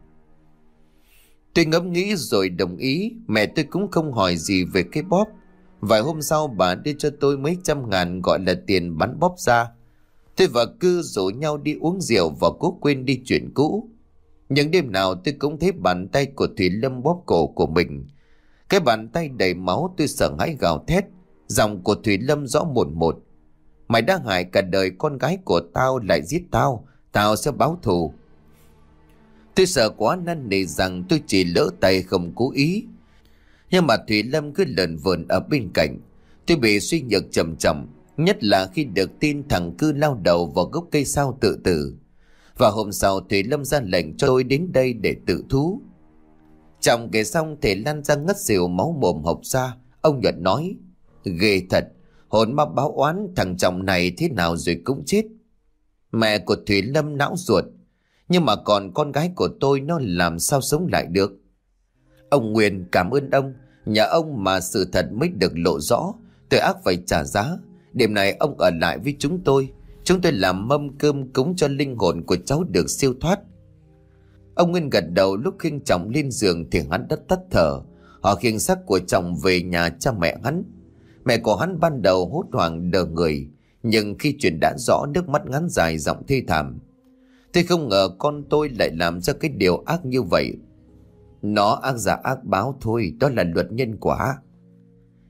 A: Tôi ngẫm nghĩ rồi đồng ý. Mẹ tôi cũng không hỏi gì về cái bóp. Vài hôm sau bà đưa cho tôi mấy trăm ngàn gọi là tiền bán bóp ra. Tôi và Cư rủ nhau đi uống rượu và cố quên đi chuyện cũ. Nhưng đêm nào tôi cũng thấy bàn tay của Thủy Lâm bóp cổ của mình. Cái bàn tay đầy máu, tôi sợ hãi gào thét. Giọng của Thủy Lâm rõ một một. Mày đã hại cả đời con gái của tao lại giết tao. Tao sẽ báo thù. Tôi sợ quá năn nỉ rằng tôi chỉ lỡ tay không cố ý. Nhưng mà Thủy Lâm cứ lờn vờn ở bên cạnh. Tôi bị suy nhược trầm trọng, nhất là khi được tin thằng Cư lao đầu vào gốc cây sao tự tử. Và hôm sau Thủy Lâm ra lệnh cho tôi đến đây để tự thú. Trọng kể xong thì lăn ra ngất xỉu, máu mồm hộc ra. Ông Nhuận nói. Ghê thật, hồn ma báo oán, thằng Trọng này thế nào rồi cũng chết. Mẹ của Thủy Lâm não ruột. Nhưng mà còn con gái của tôi nó làm sao sống lại được? Ông Nguyên, cảm ơn ông. Nhờ ông mà sự thật mới được lộ rõ. Tội ác phải trả giá. Đêm này ông ở lại với chúng tôi. Chúng tôi làm mâm cơm cúng cho linh hồn của cháu được siêu thoát. Ông Nguyên gật đầu. Lúc khiêng Trọng lên giường thì hắn đất tắt thở. Họ khiêng xác của Trọng về nhà cha mẹ hắn. Mẹ của hắn ban đầu hốt hoảng đờ người, nhưng khi chuyện đã rõ, nước mắt ngắn dài, giọng thê thảm. Tôi không ngờ con tôi lại làm ra cái điều ác như vậy. Nó ác giả ác báo thôi, đó là luật nhân quả.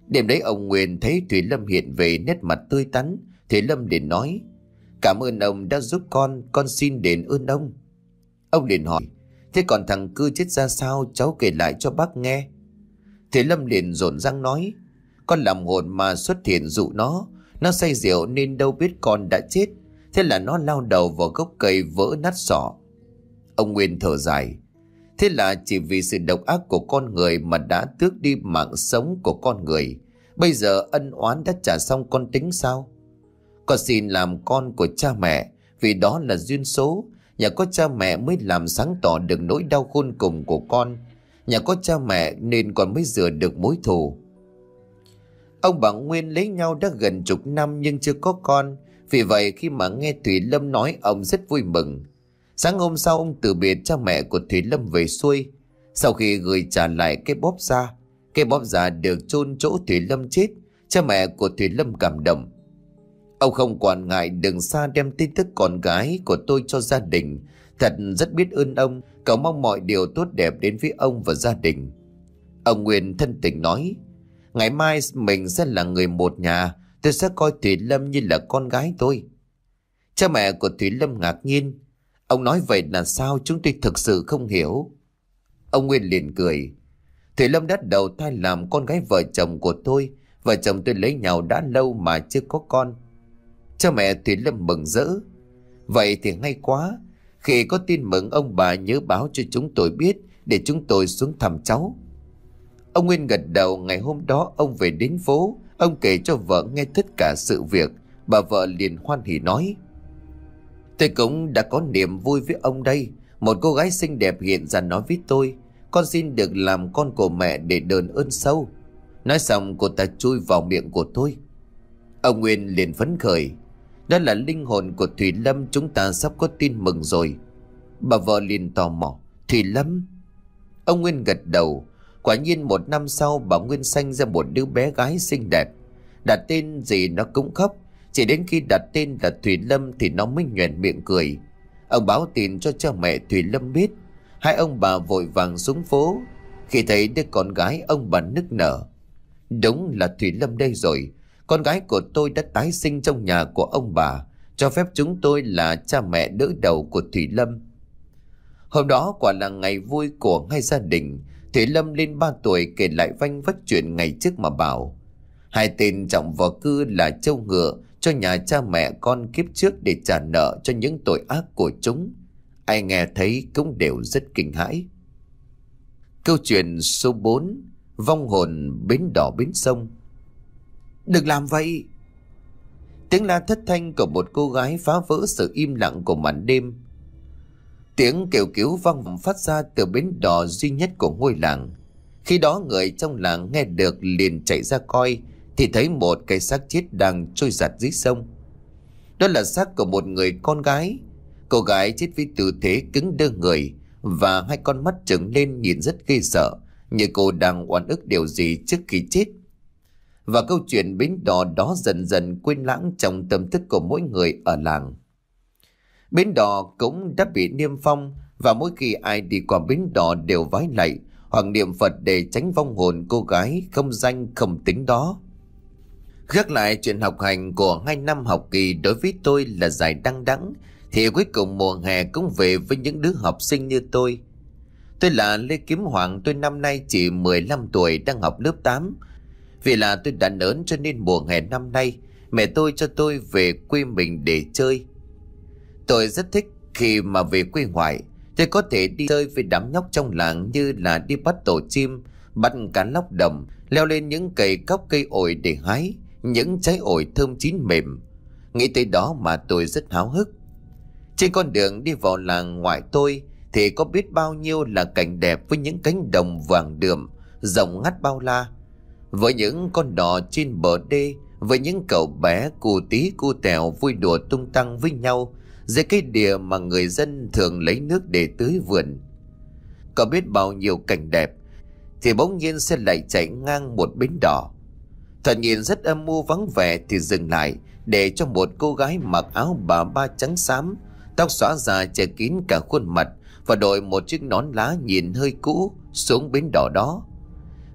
A: Đêm đấy ông Nguyên thấy Thủy Lâm hiện về nét mặt tươi tắn. Thủy Lâm liền nói: "Cảm ơn ông đã giúp con, con xin đền ơn ông." Ông liền hỏi: "Thế còn thằng Cư chết ra sao, cháu kể lại cho bác nghe." Thủy Lâm liền rộn răng nói: "Con làm hồn mà xuất hiện dụ nó. Nó say rượu nên đâu biết con đã chết. Thế là nó lao đầu vào gốc cây vỡ nát sọ." Ông Nguyên thở dài: "Thế là chỉ vì sự độc ác của con người mà đã tước đi mạng sống của con người. Bây giờ ân oán đã trả xong, con tính sao? Con xin làm con của cha mẹ, vì đó là duyên số. Nhà có cha mẹ mới làm sáng tỏ được nỗi đau khôn cùng của con. Nhà có cha mẹ nên con mới rửa được mối thù." Ông bà Nguyên lấy nhau đã gần chục năm nhưng chưa có con. Vì vậy khi mà nghe Thủy Lâm nói, ông rất vui mừng. Sáng hôm sau, ông từ biệt cha mẹ của Thủy Lâm về xuôi. Sau khi gửi trả lại cái bóp da, cái bóp da được chôn chỗ Thủy Lâm chết, cha mẹ của Thủy Lâm cảm động. Ông không quản ngại đường xa đem tin tức con gái của tôi cho gia đình. Thật rất biết ơn ông, cầu mong mọi điều tốt đẹp đến với ông và gia đình. Ông Nguyên thân tình nói: "Ngày mai mình sẽ là người một nhà. Tôi sẽ coi Thủy Lâm như là con gái tôi." Cha mẹ của Thủy Lâm ngạc nhiên: "Ông nói vậy là sao? Chúng tôi thực sự không hiểu." Ông Nguyên liền cười: "Thủy Lâm đã đầu thai làm con gái vợ chồng của tôi. Vợ chồng tôi lấy nhau đã lâu mà chưa có con." Cha mẹ Thủy Lâm mừng rỡ: "Vậy thì hay quá. Khi có tin mừng ông bà nhớ báo cho chúng tôi biết để chúng tôi xuống thăm cháu." Ông Nguyên gật đầu. Ngày hôm đó ông về đến phố. Ông kể cho vợ nghe tất cả sự việc. Bà vợ liền hoan hỉ nói: "Tôi cũng đã có niềm vui với ông đây. Một cô gái xinh đẹp hiện ra nói với tôi: con xin được làm con của mẹ để đền ơn sâu." Nói xong cô ta chui vào miệng của tôi. Ông Nguyên liền phấn khởi: "Đó là linh hồn của Thủy Lâm, chúng ta sắp có tin mừng rồi." Bà vợ liền tò mò: "Thủy Lâm?" Ông Nguyên gật đầu. Quả nhiên một năm sau, bà Nguyên sanh ra một đứa bé gái xinh đẹp. Đặt tên gì nó cũng khóc. Chỉ đến khi đặt tên là Thủy Lâm thì nó mới nhoẻn miệng cười. Ông báo tin cho cha mẹ Thủy Lâm biết. Hai ông bà vội vàng xuống phố. Khi thấy đứa con gái, ông bà nức nở: "Đúng là Thủy Lâm đây rồi. Con gái của tôi đã tái sinh trong nhà của ông bà, cho phép chúng tôi là cha mẹ đỡ đầu của Thủy Lâm." Hôm đó quả là ngày vui của hai gia đình. Thủy Lâm lên ba tuổi kể lại vanh vách chuyện ngày trước mà bảo: "Hai tên Trọng và Cư là trâu ngựa cho nhà cha mẹ con kiếp trước để trả nợ cho những tội ác của chúng." Ai nghe thấy cũng đều rất kinh hãi. Câu chuyện số bốn: Vong hồn bến đỏ bến sông. "Đừng làm vậy!" Tiếng la thất thanh của một cô gái phá vỡ sự im lặng của màn đêm. Tiếng kêu cứu vang vọng phát ra từ bến đò duy nhất của ngôi làng. Khi đó người trong làng nghe được liền chạy ra coi, thì thấy một cái xác chết đang trôi giạt dưới sông. Đó là xác của một người con gái. Cô gái chết với tư thế cứng đơ người, và hai con mắt trừng lên nhìn rất ghê sợ, như cô đang oan ức điều gì trước khi chết. Và câu chuyện bến đò đó dần dần quên lãng trong tâm thức của mỗi người ở làng. Bến đò cũng đã bị niêm phong, và mỗi khi ai đi qua bến đò đều vái lạy hoặc niệm Phật để tránh vong hồn cô gái không danh không tính đó. Gác lại chuyện học hành của hai năm học kỳ đối với tôi là dài đăng đẵng, thì cuối cùng mùa hè cũng về với những đứa học sinh như tôi. Tôi là Lê Kiếm Hoàng, tôi năm nay chỉ mười lăm tuổi, đang học lớp tám. Vì là tôi đã lớn cho nên mùa hè năm nay mẹ tôi cho tôi về quê mình để chơi. Tôi rất thích khi mà về quê ngoại, tôi có thể đi chơi với đám nhóc trong làng, như là đi bắt tổ chim, bắt cá lóc đồng, leo lên những cây cóc cây ổi để hái những trái ổi thơm chín mềm. Nghĩ tới đó mà tôi rất háo hức. Trên con đường đi vào làng ngoại tôi thì có biết bao nhiêu là cảnh đẹp, với những cánh đồng vàng đượm rộng ngắt bao la, với những con đò trên bờ đê, với những cậu bé cu tí cu tèo vui đùa tung tăng với nhau dưới cây đìa mà người dân thường lấy nước để tưới vườn. Có biết bao nhiêu cảnh đẹp thì bỗng nhiên xe lại chạy ngang một bến đò. Thoạt nhìn rất âm u vắng vẻ thì dừng lại để cho một cô gái mặc áo bà ba trắng xám, tóc xõa dài che kín cả khuôn mặt và đội một chiếc nón lá nhìn hơi cũ xuống bến đò đó.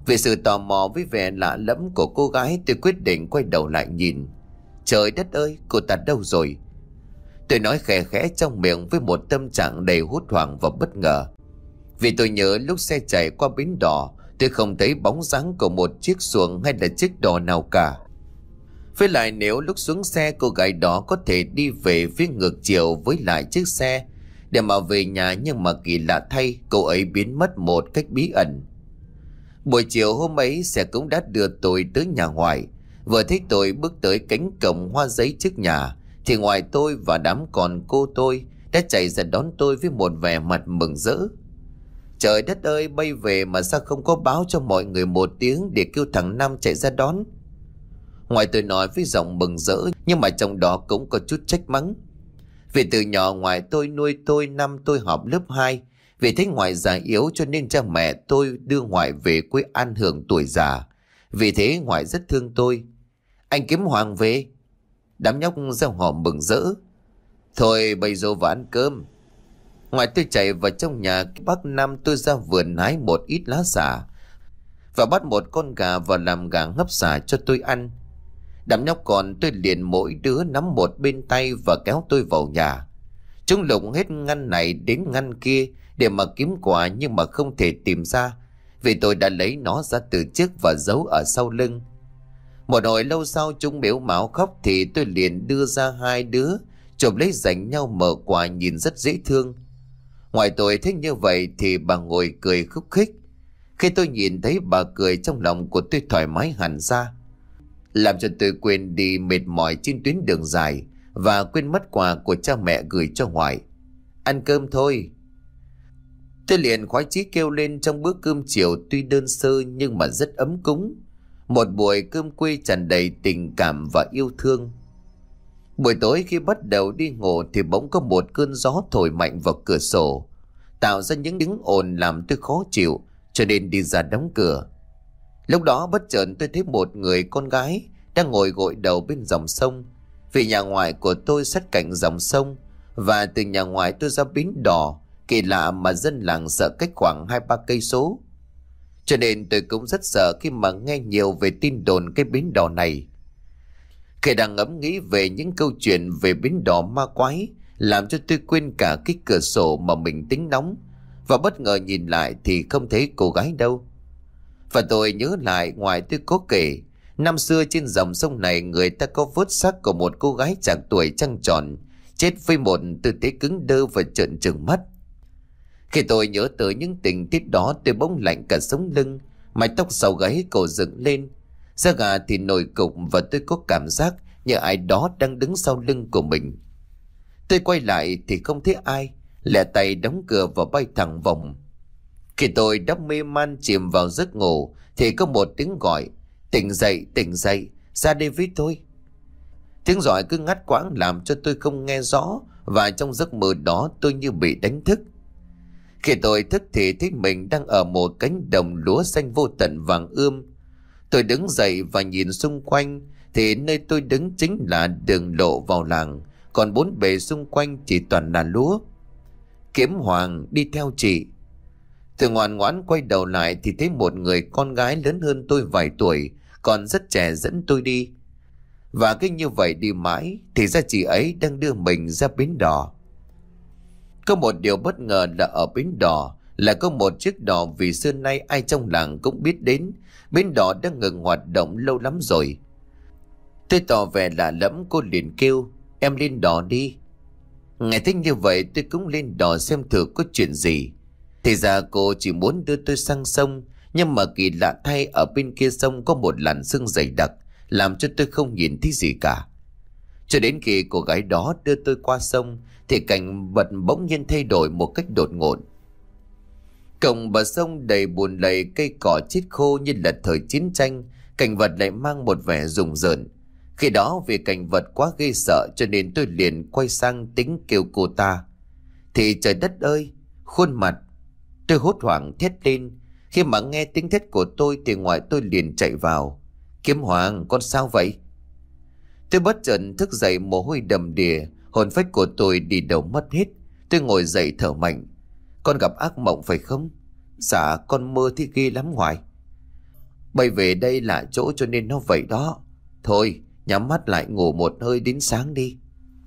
A: Vì sự tò mò với vẻ lạ lẫm của cô gái, tôi quyết định quay đầu lại nhìn. Trời đất ơi, cô ta đâu rồi? Tôi nói khẽ khẽ trong miệng với một tâm trạng đầy hốt hoảng và bất ngờ. Vì tôi nhớ lúc xe chạy qua bến đò, tôi không thấy bóng dáng của một chiếc xuồng hay là chiếc đò nào cả. Với lại nếu lúc xuống xe cô gái đó có thể đi về phía ngược chiều với lại chiếc xe để mà về nhà, nhưng mà kỳ lạ thay cô ấy biến mất một cách bí ẩn. Buổi chiều hôm ấy xe cũng đã đưa tôi tới nhà ngoại. Vừa thấy tôi bước tới cánh cổng hoa giấy trước nhà thì ngoài tôi và đám con cô tôi đã chạy ra đón tôi với một vẻ mặt mừng rỡ. Trời đất ơi, bay về mà sao không có báo cho mọi người một tiếng để kêu thằng Năm chạy ra đón? Ngoài tôi nói với giọng mừng rỡ, nhưng mà trong đó cũng có chút trách mắng. Vì từ nhỏ ngoài tôi nuôi tôi năm tôi học lớp hai. Vì thấy ngoại già yếu cho nên cha mẹ tôi đưa ngoại về quê an hưởng tuổi già. Vì thế ngoại rất thương tôi. Anh kiếm Hoàng về. Đám nhóc reo hò mừng rỡ. Thôi bây giờ vào ăn cơm. Ngoài tôi chạy vào trong nhà, bác Năm tôi ra vườn hái một ít lá xả và bắt một con gà và làm gà hấp xả cho tôi ăn. Đám nhóc còn tôi liền mỗi đứa nắm một bên tay và kéo tôi vào nhà. Chúng lục hết ngăn này đến ngăn kia để mà kiếm quà, nhưng mà không thể tìm ra vì tôi đã lấy nó ra từ trước và giấu ở sau lưng. Một hồi lâu sau chúng mếu máo khóc thì tôi liền đưa ra hai đứa chụp lấy dành nhau mở quà, nhìn rất dễ thương. Ngoài tôi thích như vậy thì bà ngồi cười khúc khích. Khi tôi nhìn thấy bà cười, trong lòng của tôi thoải mái hẳn ra, làm cho tôi quên đi mệt mỏi trên tuyến đường dài và quên mất quà của cha mẹ gửi cho ngoại. Ăn cơm thôi. Tôi liền khoái chí kêu lên trong bữa cơm chiều tuy đơn sơ nhưng mà rất ấm cúng. Một buổi cơm quê tràn đầy tình cảm và yêu thương. Buổi tối khi bắt đầu đi ngủ thì bỗng có một cơn gió thổi mạnh vào cửa sổ, tạo ra những tiếng ồn làm tôi khó chịu, cho nên đi ra đóng cửa. Lúc đó bất chợt tôi thấy một người con gái đang ngồi gội đầu bên dòng sông. Vì nhà ngoại của tôi sát cạnh dòng sông, và từ nhà ngoại tôi ra bến đò. Kỳ lạ mà dân làng sợ cách khoảng hai ba cây số, cho nên tôi cũng rất sợ khi mà nghe nhiều về tin đồn cái bến đò này. Khi đang ngẫm nghĩ về những câu chuyện về bến đò ma quái, làm cho tôi quên cả cái cửa sổ mà mình tính đóng, và bất ngờ nhìn lại thì không thấy cô gái đâu. Và tôi nhớ lại ngoài tôi có kể, năm xưa trên dòng sông này người ta có vớt xác của một cô gái trạc tuổi trăng tròn, chết với một tư thế cứng đơ và trợn trừng mắt. Khi tôi nhớ tới những tình tiết đó, tôi bỗng lạnh cả sống lưng, mái tóc sau gáy cổ dựng lên, da gà thì nổi cục, và tôi có cảm giác như ai đó đang đứng sau lưng của mình. Tôi quay lại thì không thấy ai, lẹ tay đóng cửa và bay thẳng vòng. Khi tôi đã mê man chìm vào giấc ngủ thì có một tiếng gọi: tỉnh dậy, tỉnh dậy, ra đây với tôi. Tiếng gọi cứ ngắt quãng làm cho tôi không nghe rõ, và trong giấc mơ đó tôi như bị đánh thức. Khi tôi thức thì thấy mình đang ở một cánh đồng lúa xanh vô tận vàng ươm. Tôi đứng dậy và nhìn xung quanh thì nơi tôi đứng chính là đường lộ vào làng, còn bốn bề xung quanh chỉ toàn là lúa. Kiếm Hoàng đi theo chị. Tôi ngoan ngoãn quay đầu lại thì thấy một người con gái lớn hơn tôi vài tuổi, còn rất trẻ, dẫn tôi đi. Và cứ như vậy đi mãi thì ra chị ấy đang đưa mình ra bến đò. Có một điều bất ngờ là ở bến đò là có một chiếc đò, vì xưa nay ai trong làng cũng biết đến. Bến đò đã ngừng hoạt động lâu lắm rồi. Tôi tỏ vẻ lạ lẫm, cô liền kêu: em lên đò đi. Nghe thấy như vậy tôi cũng lên đò xem thử có chuyện gì. Thì ra cô chỉ muốn đưa tôi sang sông, nhưng mà kỳ lạ thay ở bên kia sông có một làn sương dày đặc, làm cho tôi không nhìn thấy gì cả. Cho đến khi cô gái đó đưa tôi qua sông thì cảnh vật bỗng nhiên thay đổi một cách đột ngột. Cổng bờ sông đầy bùn lầy, cây cỏ chết khô như là thời chiến tranh, cảnh vật lại mang một vẻ rùng rợn. Khi đó vì cảnh vật quá ghê sợ cho nên tôi liền quay sang tính kêu cô ta. Thì trời đất ơi, khuôn mặt! Tôi hốt hoảng thét lên. Khi mà nghe tiếng thét của tôi thì ngoại tôi liền chạy vào. Kiếm Hoàng, con sao vậy? Tôi bất chợt thức dậy, mồ hôi đầm đìa, hồn phách của tôi đi đâu mất hết. Tôi ngồi dậy thở mạnh. Con gặp ác mộng phải không? Dạ con mơ thấy ghê lắm ngoại. Bay về đây là chỗ cho nên nó vậy đó. Thôi nhắm mắt lại ngủ một hơi đến sáng đi.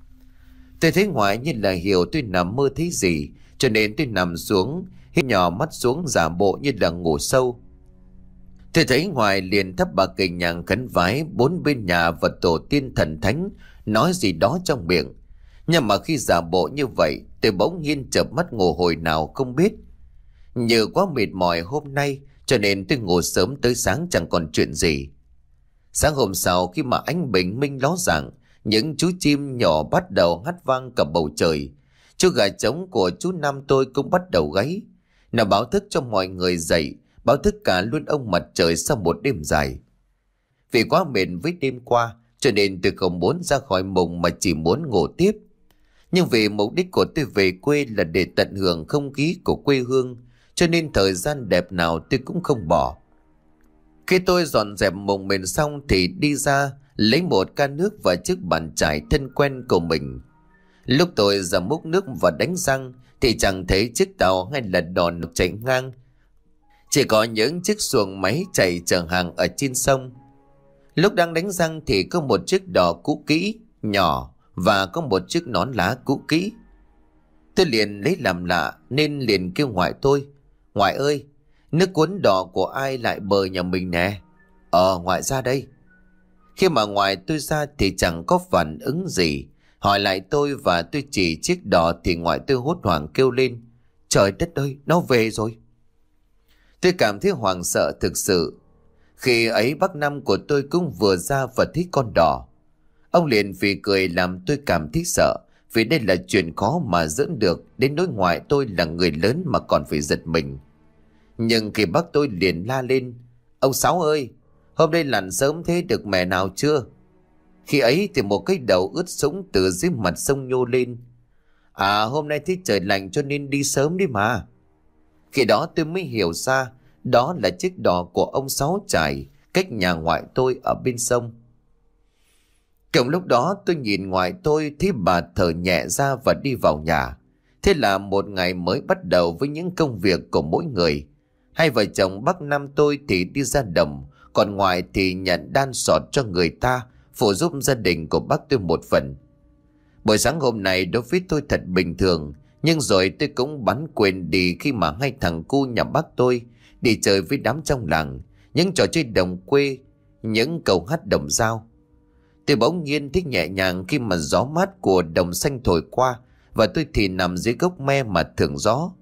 A: Tôi thấy ngoại như là hiểu tôi nằm mơ thấy gì, cho nên tôi nằm xuống, hít nhỏ mắt xuống giả bộ như là ngủ sâu. Tôi thấy ngoài liền thắp bà cây nhang khấn vái bốn bên nhà và tổ tiên thần thánh, nói gì đó trong miệng. Nhưng mà khi giả bộ như vậy, tôi bỗng nhiên chợp mắt ngủ hồi nào không biết. Như quá mệt mỏi hôm nay, cho nên tôi ngủ sớm tới sáng chẳng còn chuyện gì. Sáng hôm sau khi mà ánh bình minh ló dạng, những chú chim nhỏ bắt đầu hát vang cả bầu trời. Chú gà trống của chú Năm tôi cũng bắt đầu gáy. Nó báo thức cho mọi người dậy, báo thức cả luôn ông mặt trời sau một đêm dài. Vì quá mệt với đêm qua, cho nên tôi không muốn ra khỏi mùng mà chỉ muốn ngủ tiếp. Nhưng vì mục đích của tôi về quê là để tận hưởng không khí của quê hương, cho nên thời gian đẹp nào tôi cũng không bỏ. Khi tôi dọn dẹp mùng mình xong thì đi ra lấy một can nước và chiếc bàn chải thân quen của mình. Lúc tôi ra múc nước và đánh răng thì chẳng thấy chiếc tàu hay là đò chạy ngang. Chỉ có những chiếc xuồng máy chạy chở hàng ở trên sông. Lúc đang đánh răng thì có một chiếc đò cũ kỹ, nhỏ và có một chiếc nón lá cũ kỹ. Tôi liền lấy làm lạ nên liền kêu ngoại tôi: "Ngoại ơi, nước cuốn đò của ai lại bờ nhà mình nè?" "Ờ, ngoại ra đây." Khi mà ngoại tôi ra thì chẳng có phản ứng gì. Hỏi lại tôi và tôi chỉ chiếc đò thì ngoại tôi hốt hoảng kêu lên: "Trời đất ơi, nó về rồi!" Tôi cảm thấy hoảng sợ thực sự. Khi ấy bác Năm của tôi cũng vừa ra và thấy con đò. Ông liền phì cười làm tôi cảm thấy sợ, vì đây là chuyện khó mà giỡn được, đến nỗi ngoại tôi là người lớn mà còn phải giật mình. Nhưng khi bác tôi liền la lên: "Ông Sáu ơi, hôm nay lặn sớm thế được mẹ nào chưa?" Khi ấy thì một cái đầu ướt sũng từ dưới mặt sông nhô lên: "À, hôm nay thấy trời lạnh cho nên đi sớm đi mà." Khi đó tôi mới hiểu ra đó là chiếc đò của ông Sáu trải cách nhà ngoại tôi ở bên sông. Cùng lúc đó tôi nhìn ngoại tôi thấy bà thở nhẹ ra và đi vào nhà. Thế là một ngày mới bắt đầu với những công việc của mỗi người. Hai vợ chồng bác Năm tôi thì đi ra đồng, còn ngoại thì nhận đan sọt cho người ta, phụ giúp gia đình của bác tôi một phần. Buổi sáng hôm nay đối với tôi thật bình thường, nhưng rồi tôi cũng bắn quên đi khi mà hai thằng cu nhà bác tôi đi chơi với đám trong làng, những trò chơi đồng quê, những câu hát đồng dao. Tôi bỗng nhiên thích nhẹ nhàng khi mà gió mát của đồng xanh thổi qua, và tôi thì nằm dưới gốc me mà thưởng gió.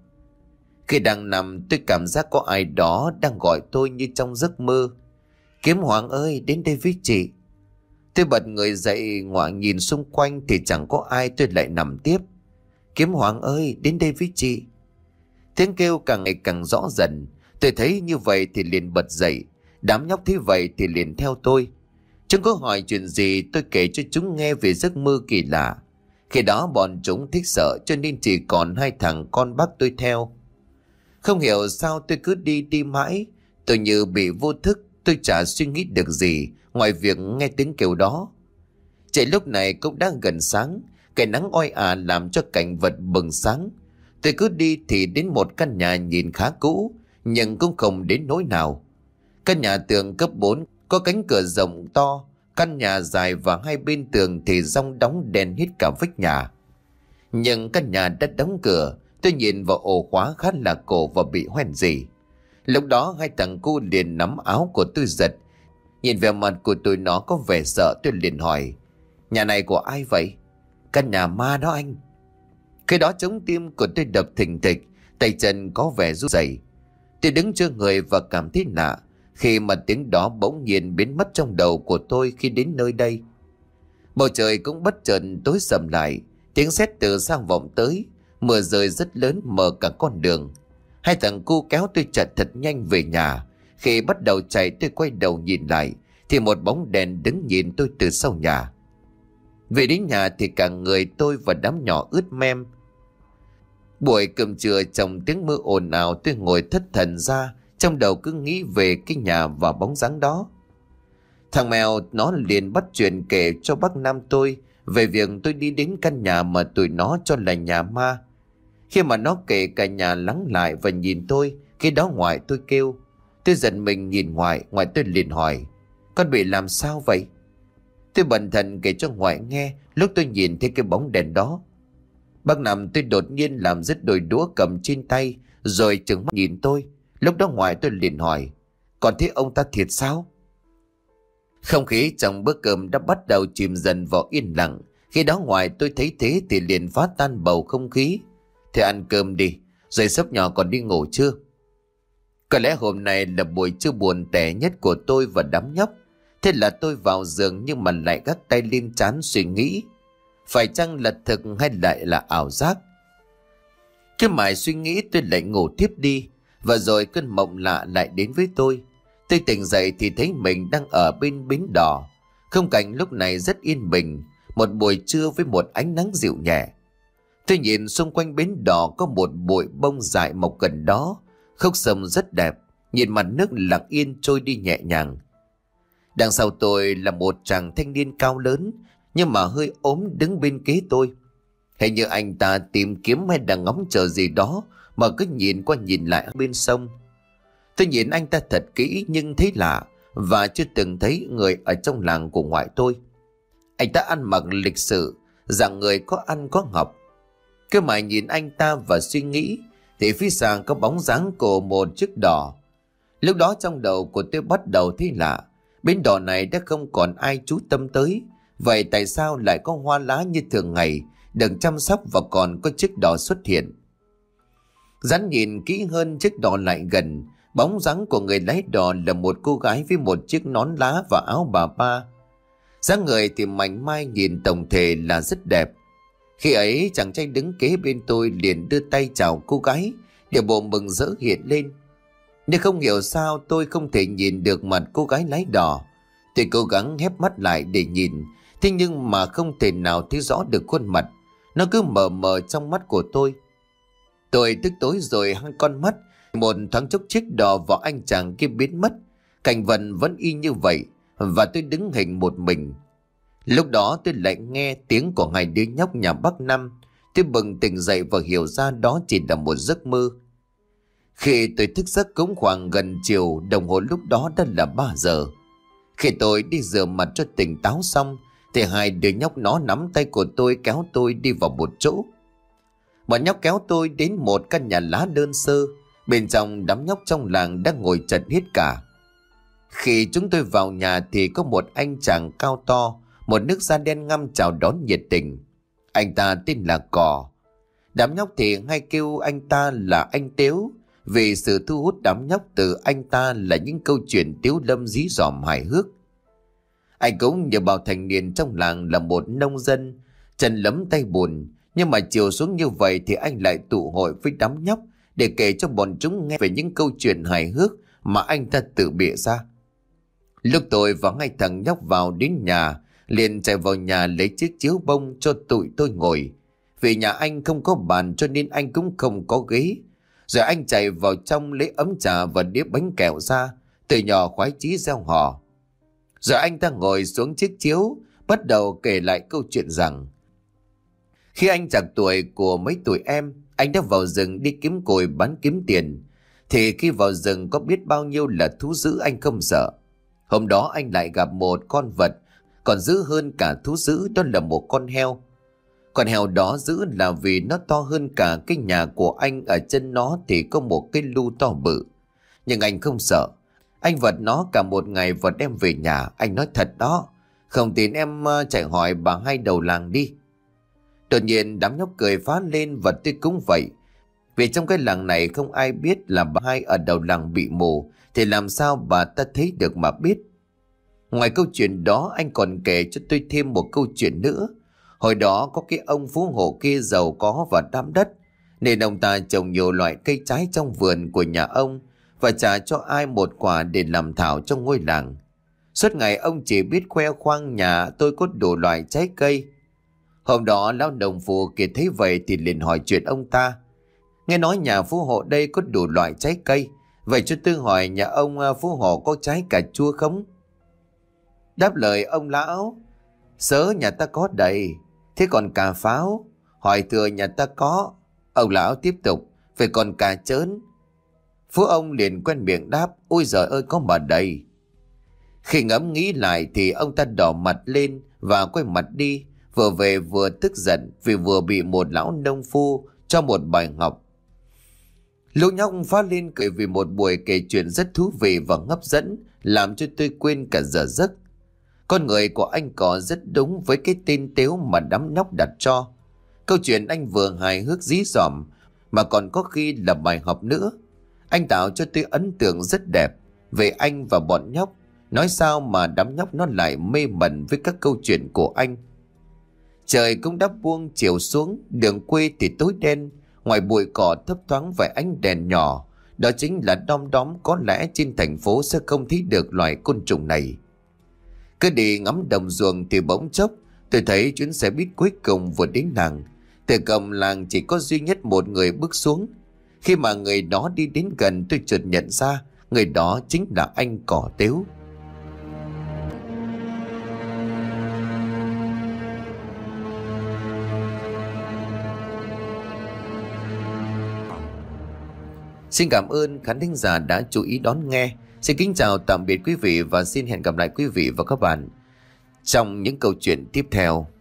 A: Khi đang nằm tôi cảm giác có ai đó đang gọi tôi như trong giấc mơ: "Kiếm Hoàng ơi, đến đây với chị." Tôi bật người dậy ngoại nhìn xung quanh thì chẳng có ai, tôi lại nằm tiếp: "Kiếm Hoàng ơi, đến đây với chị." Tiếng kêu càng ngày càng rõ dần. Tôi thấy như vậy thì liền bật dậy. Đám nhóc thấy vậy thì liền theo tôi. Chúng có hỏi chuyện gì tôi kể cho chúng nghe về giấc mơ kỳ lạ. Khi đó bọn chúng thích sợ cho nên chỉ còn hai thằng con bác tôi theo. Không hiểu sao tôi cứ đi đi mãi. Tôi như bị vô thức, tôi chả suy nghĩ được gì ngoài việc nghe tiếng kêu đó. Trời lúc này cũng đang gần sáng, cái nắng oi ả làm cho cảnh vật bừng sáng. Tôi cứ đi thì đến một căn nhà nhìn khá cũ, nhưng cũng không đến nỗi nào. Căn nhà tường cấp bốn, có cánh cửa rộng to, căn nhà dài và hai bên tường thì rong đóng đèn hết cả vách nhà. Nhưng căn nhà đã đóng cửa, tôi nhìn vào ổ khóa khá là cổ và bị hoen gì. Lúc đó hai thằng cu liền nắm áo của tôi giật. Nhìn vẻ mặt của tụi nó có vẻ sợ, tôi liền hỏi: "Nhà này của ai vậy?" "Căn nhà ma đó anh." Khi đó chống tim của tôi đập thình thịch, tay chân có vẻ run rẩy. Tôi đứng chưa người và cảm thấy lạ khi mà tiếng đó bỗng nhiên biến mất trong đầu của tôi khi đến nơi đây. Bầu trời cũng bất chợt tối sầm lại, tiếng sét từ sang vọng tới, mưa rơi rất lớn mờ cả con đường. Hai thằng cu kéo tôi chạy thật nhanh về nhà. Khi bắt đầu chạy tôi quay đầu nhìn lại thì một bóng đèn đứng nhìn tôi từ sau nhà. Về đến nhà thì cả người tôi và đám nhỏ ướt mem. Buổi cơm trưa trong tiếng mưa ồn ào, tôi ngồi thất thần ra, trong đầu cứ nghĩ về cái nhà và bóng dáng đó. Thằng mèo nó liền bắt chuyện kể cho bác Năm tôi về việc tôi đi đến căn nhà mà tụi nó cho là nhà ma. Khi mà nó kể, cả nhà lắng lại và nhìn tôi. Khi đó ngoại tôi kêu: Tôi giật mình nhìn ngoại, ngoại tôi liền hỏi: Con bị làm sao vậy? Tôi bần thần kể cho ngoại nghe lúc tôi nhìn thấy cái bóng đèn đó. Bác Năm tôi đột nhiên làm rứt đôi đũa cầm trên tay, rồi trừng mắt nhìn tôi. Lúc đó ngoại tôi liền hỏi: Còn thấy ông ta thiệt sao? Không khí trong bữa cơm đã bắt đầu chìm dần vào yên lặng. Khi đó ngoại tôi thấy thế thì liền phá tan bầu không khí: Thế ăn cơm đi, rồi sắp nhỏ còn đi ngủ chưa? Có lẽ hôm nay là buổi trưa buồn tẻ nhất của tôi và đám nhóc. Thế là tôi vào giường nhưng mà lại gác tay lên trán suy nghĩ: phải chăng là thực hay lại là ảo giác? Cứ mãi suy nghĩ tôi lại ngủ tiếp đi. Và rồi cơn mộng lạ lại đến với tôi. Tôi tỉnh dậy thì thấy mình đang ở bên bến đò. Khung cảnh lúc này rất yên bình, một buổi trưa với một ánh nắng dịu nhẹ. Tôi nhìn xung quanh bến đò có một bụi bông dại mọc gần đó. Khúc sông rất đẹp, nhìn mặt nước lặng yên trôi đi nhẹ nhàng. Đằng sau tôi là một chàng thanh niên cao lớn nhưng mà hơi ốm đứng bên kế tôi. Hình như anh ta tìm kiếm hay đang ngóng chờ gì đó mà cứ nhìn qua nhìn lại bên sông. Tôi nhìn anh ta thật kỹ nhưng thấy lạ và chưa từng thấy người ở trong làng của ngoại tôi. Anh ta ăn mặc lịch sự, dạng người có ăn có học. Cứ mãi nhìn anh ta và suy nghĩ thì phía xa có bóng dáng của một chiếc đò. Lúc đó trong đầu của tôi bắt đầu thấy lạ. Bến đò này đã không còn ai chú tâm tới. Vậy tại sao lại có hoa lá như thường ngày được chăm sóc và còn có chiếc đò xuất hiện? Dán nhìn kỹ hơn chiếc đò lại gần, bóng dáng của người lái đò là một cô gái với một chiếc nón lá và áo bà ba. Dáng người thì mảnh mai, nhìn tổng thể là rất đẹp. Khi ấy chàng trai đứng kế bên tôi liền đưa tay chào cô gái, để bộ mừng rỡ hiện lên. Nhưng không hiểu sao tôi không thể nhìn được mặt cô gái lái đò. Tôi cố gắng hép mắt lại để nhìn, thế nhưng mà không thể nào thấy rõ được khuôn mặt. Nó cứ mờ mờ trong mắt của tôi. Tôi tức tối rồi hai con mắt. Một thoáng chốc chiếc đò và anh chàng kia biến mất. Cảnh vật vẫn y như vậy và tôi đứng hình một mình. Lúc đó tôi lại nghe tiếng của hai đứa nhóc nhà bác Năm. Tôi bừng tỉnh dậy và hiểu ra đó chỉ là một giấc mơ. Khi tôi thức giấc cũng khoảng gần chiều, đồng hồ lúc đó đã là ba giờ. Khi tôi đi rửa mặt cho tỉnh táo xong thì hai đứa nhóc nó nắm tay của tôi kéo tôi đi vào một chỗ. Bọn nhóc kéo tôi đến một căn nhà lá đơn sơ. Bên trong đám nhóc trong làng đang ngồi chật hết cả. Khi chúng tôi vào nhà thì có một anh chàng cao to, một nước da đen ngăm chào đón nhiệt tình. Anh ta tên là Cò. Đám nhóc thì hay kêu anh ta là anh Tếu, vì sự thu hút đám nhóc từ anh ta là những câu chuyện tiếu lâm dí dỏm hài hước. Anh cũng như bao thành niên trong làng là một nông dân, chân lấm tay bùn. Nhưng mà chiều xuống như vậy thì anh lại tụ hội với đám nhóc để kể cho bọn chúng nghe về những câu chuyện hài hước mà anh ta tự bịa ra. Lúc tôi và hai thằng nhóc vào đến nhà, liền chạy vào nhà lấy chiếc chiếu bông cho tụi tôi ngồi. Vì nhà anh không có bàn cho nên anh cũng không có ghế. Rồi anh chạy vào trong lấy ấm trà và đĩa bánh kẹo ra, từ nhỏ khoái chí gieo hò. Rồi anh ta ngồi xuống chiếc chiếu, bắt đầu kể lại câu chuyện rằng khi anh chạc tuổi của mấy tuổi em, anh đã vào rừng đi kiếm củi bán kiếm tiền. Thì khi vào rừng có biết bao nhiêu là thú dữ anh không sợ. Hôm đó anh lại gặp một con vật còn dữ hơn cả thú dữ, đó là một con heo. Con heo đó dữ là vì nó to hơn cả cái nhà của anh, ở chân nó thì có một cái lu to bự. Nhưng anh không sợ. Anh vật nó cả một ngày và đem về nhà. Anh nói thật đó. Không tin em chạy hỏi bà hai đầu làng đi. Đột nhiên đám nhóc cười phá lên và tôi cũng vậy. Vì trong cái làng này không ai biết là bà hai ở đầu làng bị mù, thì làm sao bà ta thấy được mà biết. Ngoài câu chuyện đó, anh còn kể cho tôi thêm một câu chuyện nữa. Hồi đó có cái ông phú hộ kia giàu có và đám đất, nên ông ta trồng nhiều loại cây trái trong vườn của nhà ông và trả cho ai một quả để làm thảo trong ngôi làng. Suốt ngày ông chỉ biết khoe khoang nhà tôi có đủ loại trái cây. Hôm đó lão đồng phụ kia thấy vậy thì liền hỏi chuyện ông ta. Nghe nói nhà phú hộ đây có đủ loại trái cây, vậy cho tôi hỏi nhà ông phú hộ có trái cà chua không? Đáp lời ông lão: Sớ nhà ta có đầy. Thế còn cà pháo? Hỏi thừa nhà ta có. Ông lão tiếp tục: Vậy còn cà chớn? Phú ông liền quen miệng đáp: ôi giời ơi, có mà đây. Khi ngẫm nghĩ lại thì ông ta đỏ mặt lên và quay mặt đi, vừa về vừa tức giận vì vừa bị một lão nông phu cho một bài học. Lũ nhóc phá lên cười vì một buổi kể chuyện rất thú vị và hấp dẫn, làm cho tôi quên cả giờ giấc. Con người của anh có rất đúng với cái tên tếu mà đám nhóc đặt cho. Câu chuyện anh vừa hài hước dí dỏm mà còn có khi là bài học nữa. Anh tạo cho tôi ấn tượng rất đẹp về anh và bọn nhóc. Nói sao mà đám nhóc nó lại mê mẩn với các câu chuyện của anh. Trời cũng đã buông chiều xuống, đường quê thì tối đen, ngoài bụi cỏ thấp thoáng vài ánh đèn nhỏ. Đó chính là đom đóm, có lẽ trên thành phố sẽ không thấy được loài côn trùng này. Cứ đi ngắm đồng ruộng thì bỗng chốc tôi thấy chuyến xe buýt cuối cùng vừa đến làng. Từ cổng làng chỉ có duy nhất một người bước xuống. Khi mà người đó đi đến gần, tôi chợt nhận ra người đó chính là anh Cỏ Tếu. Xin cảm ơn khán thính giả đã chú ý đón nghe. Xin kính chào tạm biệt quý vị và xin hẹn gặp lại quý vị và các bạn trong những câu chuyện tiếp theo.